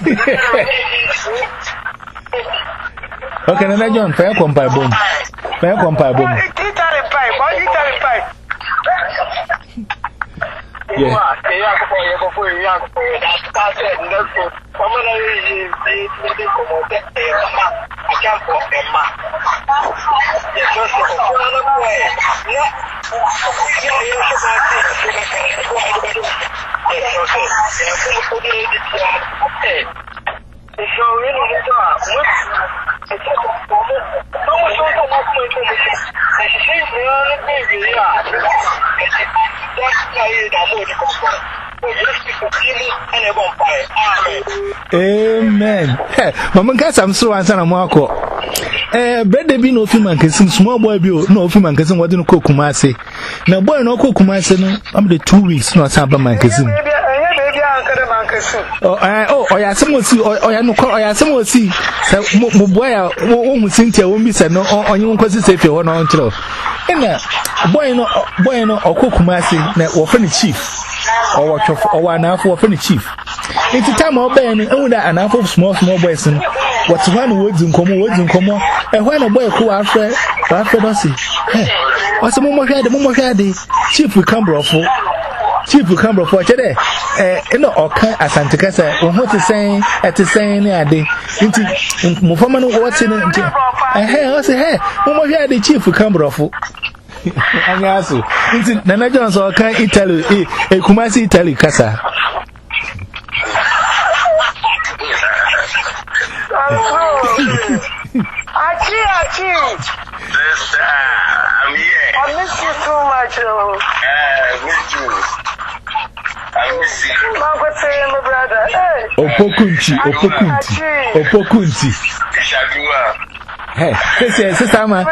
Okay, na John fa compare bom. Fa compare bom. Yeah. Amen. Hey, Mama Gas, I'm so answer Marco. Eh, brother be no film and kissing small boy be no film and kissing what no cook Kumasi. Now, boy, no cook Kumasi, no, I'm the two weeks, no, Samba man kissing. Oh, oh, oh, yeah, someone see, oh, yeah, no, oh, yeah, someone see. So, boy, won't think you won't be said no, or you won't consider if you want on throw. And that boy, no, boy, no, or cook Kumasi, or friendly chief. Or what of or one half of any chief. It's a time of Ben, and an half of small, small boys. And what's one words in common, words in common, and when a boy who are Fred, Alfred Ossie. What's a moment had the moment had the chief will come for chief will come for today. Eh, no, or can as Santa Casa, or what is saying at the same day. Into Mufaman what's in it. And hey, I say, hey, moment had the chief will come for. Anyaso nti Nana Jones o kan Italy e e Kumasi Italy kasa Achi achi Sister, I'm here. I miss you too much. Eh, me too. I miss you. Mama say my brother. Hey. Opokunti Opokunti Opokunti Shadua. Hey, sister, sister, ma.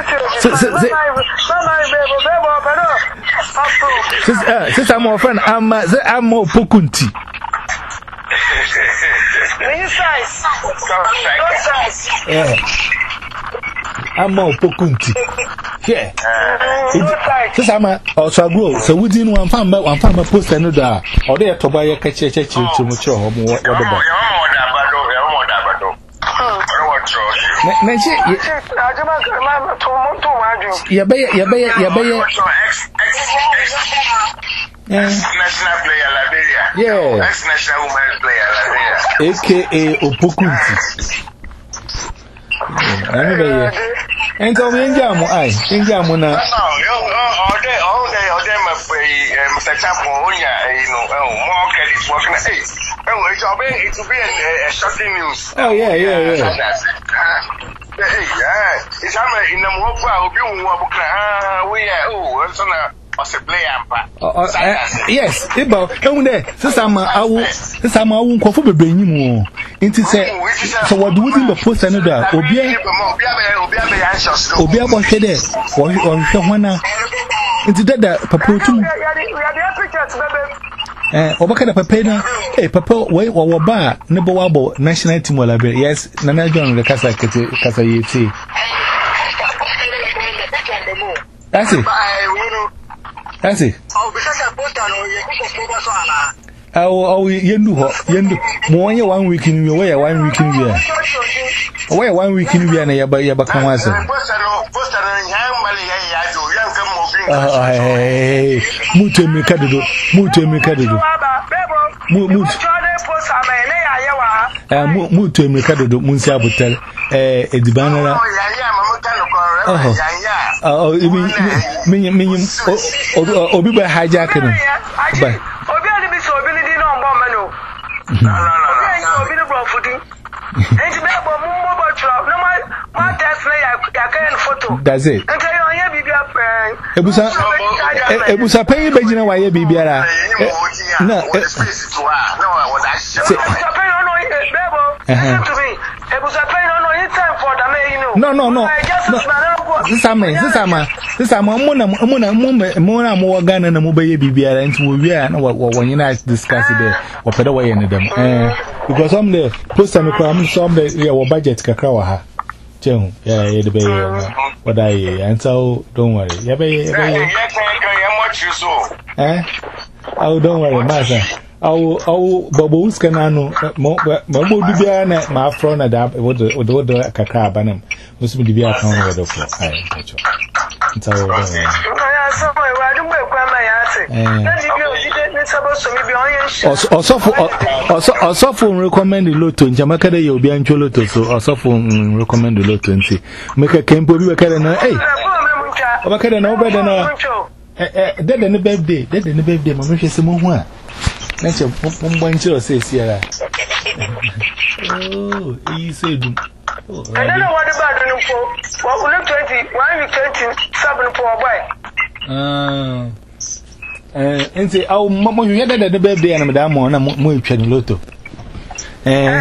Sister, sister, my friend, I'm, I'm more Pokunti. Yeah, I'm more Pokunti. Yeah, sister, ma. Also, grow. So we didn't want farm, one farm post another, or they are to buy a catch a church to mature or more. Mention ya be ya be ya be national player Liberia. Yeah. Ex national women's player Liberia. A K A Opokunti. Ani be ye. Ento me njamu ai, njamu na. No, all day all day all day my Mister Champo onya, you know, more Kelly's working. Hey, it will be a shocking news. Oh yeah, yeah, yeah. Hey, yeah, it's happening in the Mopa, we are, oh, it's on a player. Yes, about only Sasama, I will, Sasama won't call for the brain. It is so what do we do the post another? Obia, Obia was there, or on Shawana. It's that Papa. Eh, obaka da papa na eh papa we wo ba ne bo wabo national team wala be yes Nana John the kasa kete kasa yeti that's it that's it oh oh yendu ho yendu mo onye one week in we we one week in we we one week in we na ya ba ya ba kan wasa ah eh mutu mi kadodo mutu mi kadodo mu mu eh mutu mi kadodo munsi abutel eh edibanara oh oh mi mi mi obi ba hijack no ba obi ani bi so obi ni di no mbo ma no no no obi ni bro fudi enti be bo mu mo bo tro no ma ma test na ya ya kan photo that's it enti yo nya bibi Ebusa Ebusa pay Bejina why Bibiara. No, no, no, no. This summer, this summer, this summer, Mona, Mona, Mona, Mona, more gun and a mobile Bibiara, and we are what when you guys discuss it or put away in them. Because some the post and come some the budget Kakawaha. Yeah, yeah, the bay, what I, and so don't worry. Yeah, baby, eh? Oh, don't worry, master. Oh, oh, Babus Canano, Mabu Bibiana, my friend, and up with the Kaka Banam, was to be a town with the floor. So, also for recommend the Lotto in Jamaica, you'll be on Choloto, so also for recommend the Lotto and see. Make a camp with you, Cadena. Hey, over no better than a dead in the birthday, dead in the birthday, my wish is a more. Let's your one says here. Oh, he said, I don't know what about the for what will look twenty, why you twenty seven for a while. Uh, and say, oh, Mamma, you had the birthday and Madame on a more channel lotto. Eh,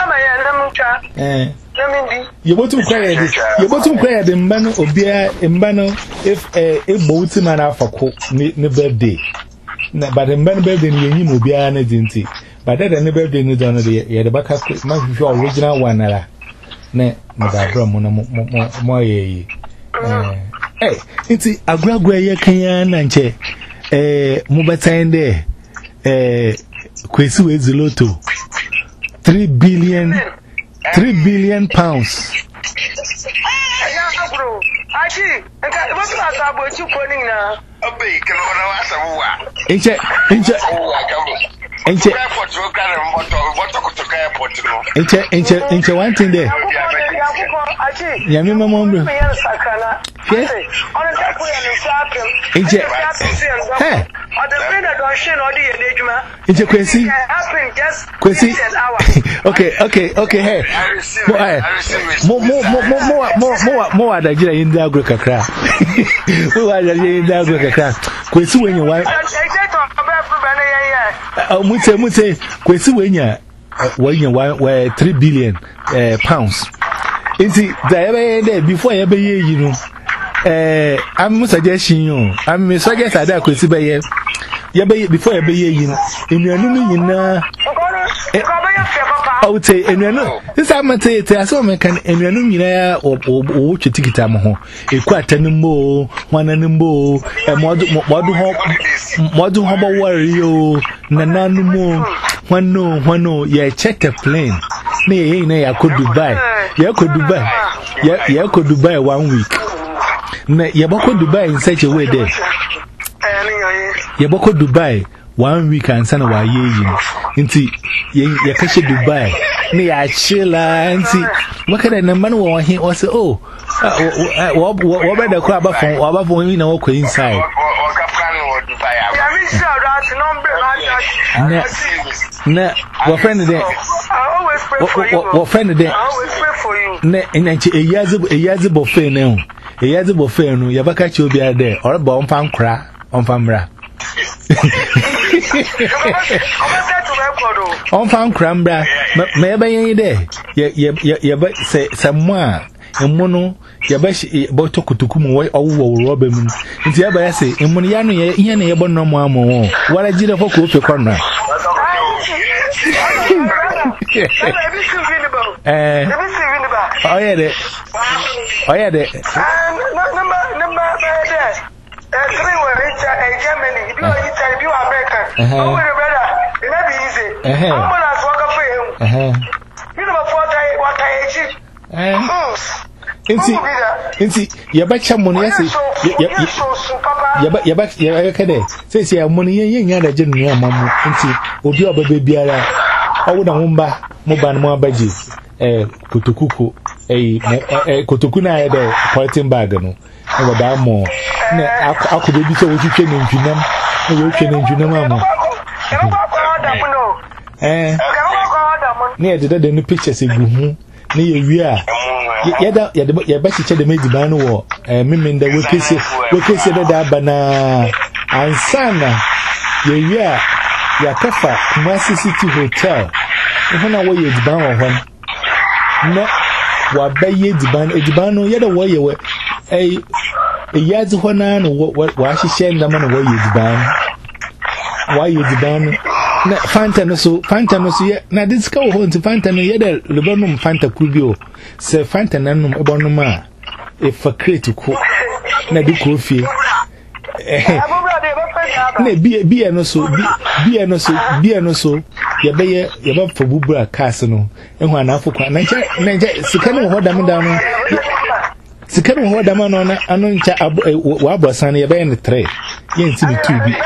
you want to cry this, you want to cry the man of beer in Bano if a boatsman man for cook the birthday. But the man birthday you will be an agency. But that any birthday is done the back of my original one. Ne, Madame Moye. Eh, it's a grab where you can and che. Eh, Mubatine there. Eh, Kwesu is the lotto. Three billion, three billion pounds. Inche, inche, inche, inche, inche, inche, one thing there. Yami mamombe. Yes. Inche. Hey. Inche kwesi. Kwesi. Okay, okay, okay. Hey. Mo, mo, mo, mo, mo, mo, mo, mo adajira yinda agro kakra. Mo adajira yinda agro kakra. Kwesi wenye wa. Uh, mute, mute, kwesi wenya, wenya wa three billion uh, pounds. Inti, da before you be you know, uh, I'm suggesting you, I'm suggesting that kwesi be ye be before you be you know, in your name, you know, I would say, and you know, this I'm going to say, I saw me can, and you know, you know, or watch a ticket. I'm home, a quite an more, one and more, a model, model, model, humble warrior, Nana more, one no, one no, yeah, check a plane. Nay, nay, I could Dubai, yeah, could Dubai, yeah, yeah, could Dubai one week. Nay, yeah, but could Dubai in such a way there. Yeah, but could Dubai. One week and son of our year, into ye catch Dubai. Me, I chill and see. What can a man want him or say, oh, what about the crab from what about you know, inside? No, what friend there? What friend there? And a yazable fair now. A yazable fair no, you ever catch you be there or a bomb found cry on Famra. On found crambra, maybe there. Ye but say someone, and mono, ye bash botoku to come away over Robin. It's the other say, and Moniano, ye ain't able no more. What I did for Coach Corner. Eh, oh, yeah, there. Oh, yeah, there. Germany, if you are Italian, if you are American, oh, brother, it may be easy. I'm going to walk up for him. You know what I achieve? Inti, you bet some money. Yes, you bet your cade. Says your money, young and a general mamma. Inti, will be a baby. I would a mumba, Moban Mobaji, a Kutukuku, a Kutukuna, a pointing bagano. Over that more. I could be so what you can in Junam, you can in Junam. Eh, near the dead in the pictures in Gumu, near we are. Yada, Yada, Yabashi, the Medibano war, and Mimin, the Wikisi, Wikisi, the Dabana, and Sana, yeah, Yakafa, Kumasi City Hotel. When I weigh it down one, no, what bay ye debano, a debano, yet a way away. A yard's one and what was she sharing the man away you debano? Why you debano? Fanta so, Fanta so yet. Now this go home to Fanta no yet a Lebanon Fanta Cubio, Sir Fanta Nanum Ebonoma, if a crate to cook, Nadu Coffee. Ne be be no so be no so be no so ye be ye ye ba for bubura casino ehun anafo na nche na nche sika no ho dam da no sika no ho dam no na anu ncha wa abosan ye be ne three ye nti bi two bi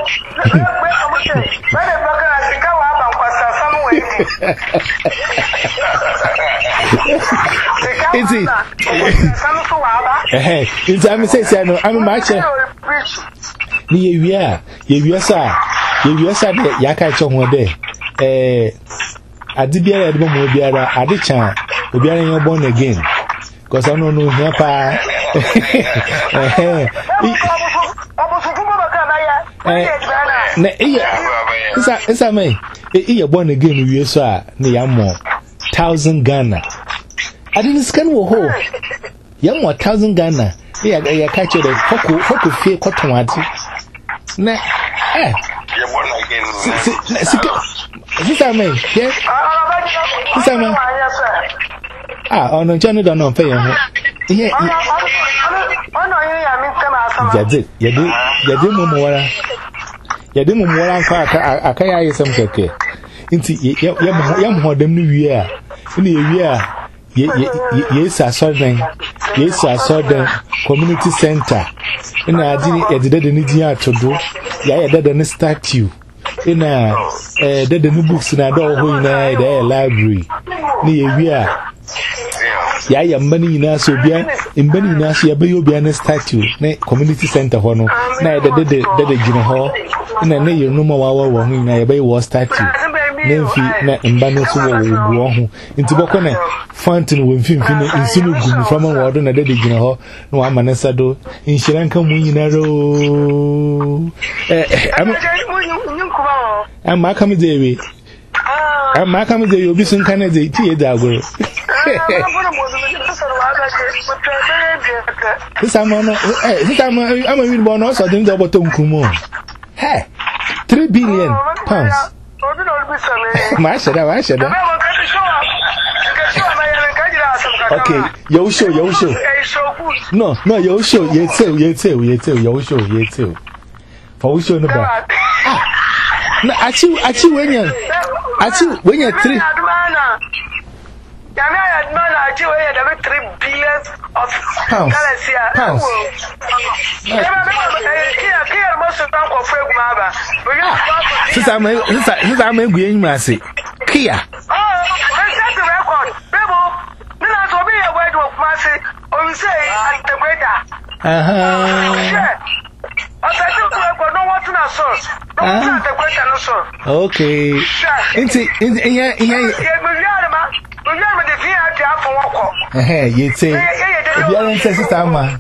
Iti eh iti am say say no am ma che ni ye wia ye wia sa ye wia sa de ya ka che ho de eh adi biara de mo biara adi chan obiara yan born again because I don't know here pa eh na iya isa isa me iya born again wia so a na ya mo thousand Ghana I didn't scan wo ho ya mo thousand Ghana ya ya ka che de foko foko fie cotton ati na eh you born again Sister May, yes? Sister May. Ah, oh no, Johnny don't know pay him. Yeah, Yadi, Yadi, Yadi Mumora. Yadi Mumora, I can't hear some cake. Into Yam Hodem New Year. In the year, yes, I saw them. Yes, I saw the community center. And I didn't need to do. Yeah, I did a statue. In a uh, the new books in a door who in a library near Via. Yaya money in us, in Benny Nasia, Bayobian statue, community center, Hono, near the dead Gina Hall, in a near no more one in a bay war statue. Nemfi, in Banos, into Bocone, fountain with Finfin in Sulu from a warden a dead Gina Hall, no Amanasado, in Sri Lanka Munaro. I'm Malcolm Davy. I'm Malcolm Davy, you'll be some kind of day, tea dagger. This I'm on, this I'm a real one also, then double Tom Kumo. Hey, three billion pounds. My shadow, I shadow. Okay, yo show, yo show. No, no, yo show, ye too, ye too, ye too, yo show, ye too. For we show the back. No, actually, actually, when you, actually, when you're three, three billion of pounds. Pounds. Since I'm a, since I'm a green massy, Kia. Oh, that's the record. People, then I told me a word of massy, or you say, at the greater. Uh huh. Okay. Inti, inti, yeah, yeah. Eh, you say, you are interested, Sama.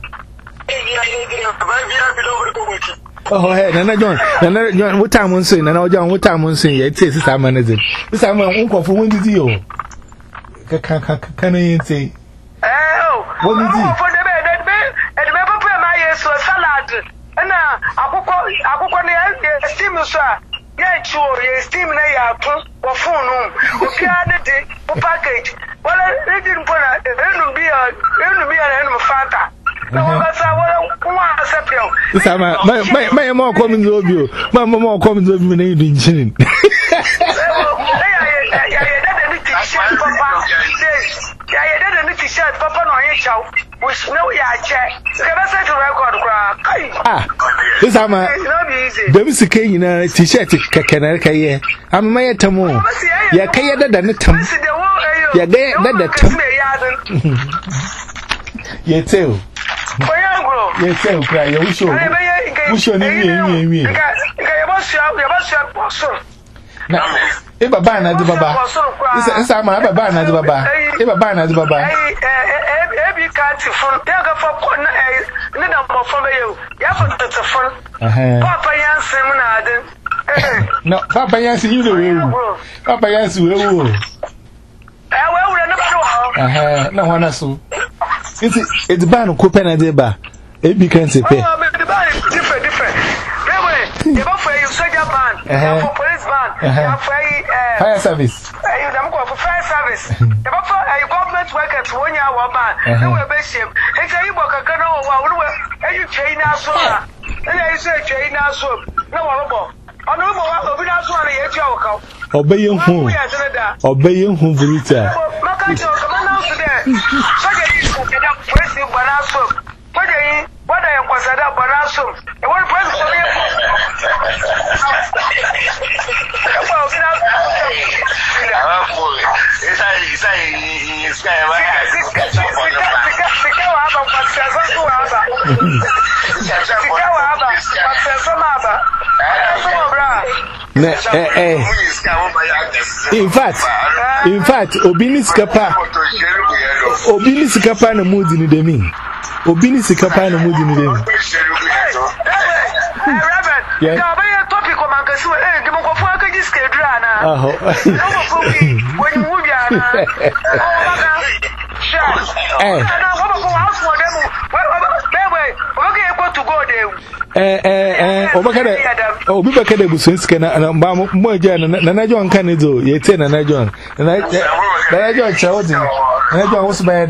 Oh, hey, Nana John, Nana John, what time on saying, Nana John, what time on saying, it says Sama is it? This I'm my uncle for one did you? Can I say? Oh, what did you? For the bed, and remember, my salad. And now, I put on the steam, sir. Yeah, sure, you steam na or phone, who can't package. Well, I didn't put a enemy, enemy, and enemy fanta. No, that's our one. My more coming to you. My more coming to me in Chin. Which no, yeah, check. Ah, this I'm a Demis King in a t shirt, Canary. I'm my Tamu. Ya Kaya than the Tam. Ya there, let the Tam. Ye tell. Ye tell, cry, you show. You show me. e baba na di baba isa isa ma baba na di baba e baba na di baba eh eh e bi ka ti fun te ga fa ko na eh ni da mo fun be yo ya fa te fun papa yansin na adin no papa yansin you the way papa yansin we wo eh we wo na ba do eh na wana so iti iti ba no ko pe na de ba e bi kan se pe oh me the ban different different they way you go for you soldier ban for police ban you for eh fire service you dem go for fire service you go for a government worker to one year ban they will be shame e say you go kan no wa wo e you chain na so na e you say chain na so na wo bo ono mo wa obi na so na ye tia wo ka obeye hu obeye hu bruta maka jo kama na so de so je ni ko da press bana so wada yi wada ya kwasada bana so e won press so ye ko obi na ah ko esa esa esa ma sika wa ba kwasada so wa ba sika wa ba kwasada so ma ba Ne, eh, eh. In fact, in fact, Obini Skapa, Obini Skapa na mudi ni demi. Obini Skapa na mudi ni demi. Yeah. No, but your topic on Mankasu, eh, the Moko Fakaji Skedra. Oh, when you move your eh, eh, eh, Obakade, Obakade Businski, and Moja, and I John Canado, Yetin and I John, and I John Chowding, and I John was bad.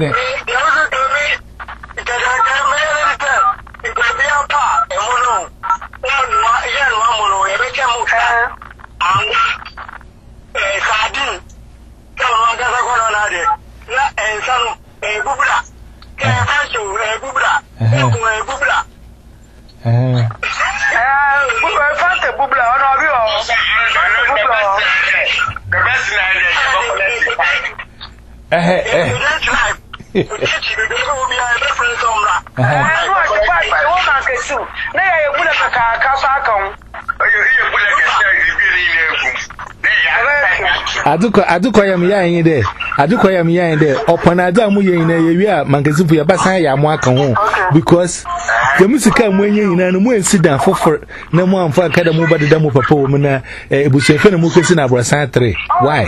Aduko aduko yam yan de aduko yam yan de opanada mu yen na yewi a mankezifu ya basan ya mu aka ho because the musika mu yen na no mu ensida fofor na mu amfa kada mu badeda mu papa wo mu na ebusuafe na mu kwesi na abrasan three why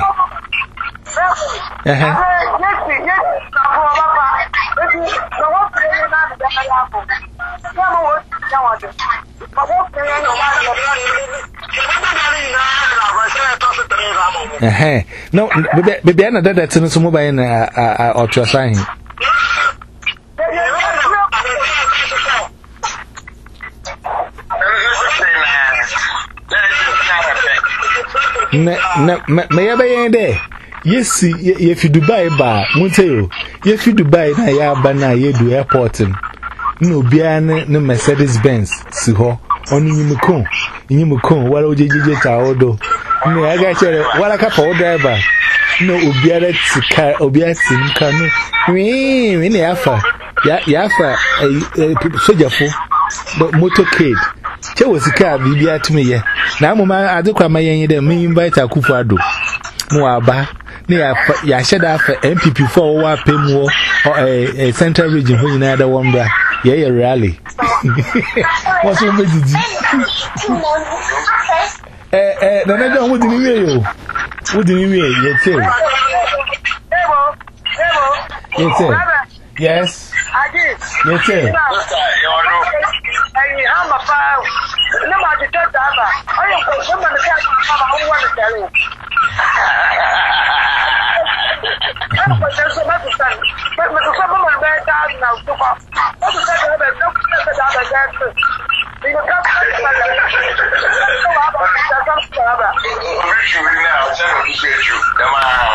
eh eh no baby ana dada tinu so mobile na ultrasound na na me ya bayen de yesi ye fi Dubai ba munteyo ye fi Dubai na ya ba na ye du airport no bia ne Mercedes Benz si ho onu nyimukon nyimukon wala ojejeje ta odo no aga chere wala ka power driver no obiara tika obiara tinka no wi wi ne afa ya yafa sojafo motorcade che wosika bibia tumi ye na amoma adekwa mayen de me invite Akufo Addo mo aba ne ya ya sheda afa M P P four wa pemu eh Central Region ho nyina da wombra ye ye rally what's so medidi eh eh na na John wodi ni we yo wodi ni we ye tell ye tell yes ye tell I am a file. No matter what, I am for someone to tell you how I want to tell you. I'm for some other son. But some of my bad dad now took off. I was saying that no one other than you know, come on.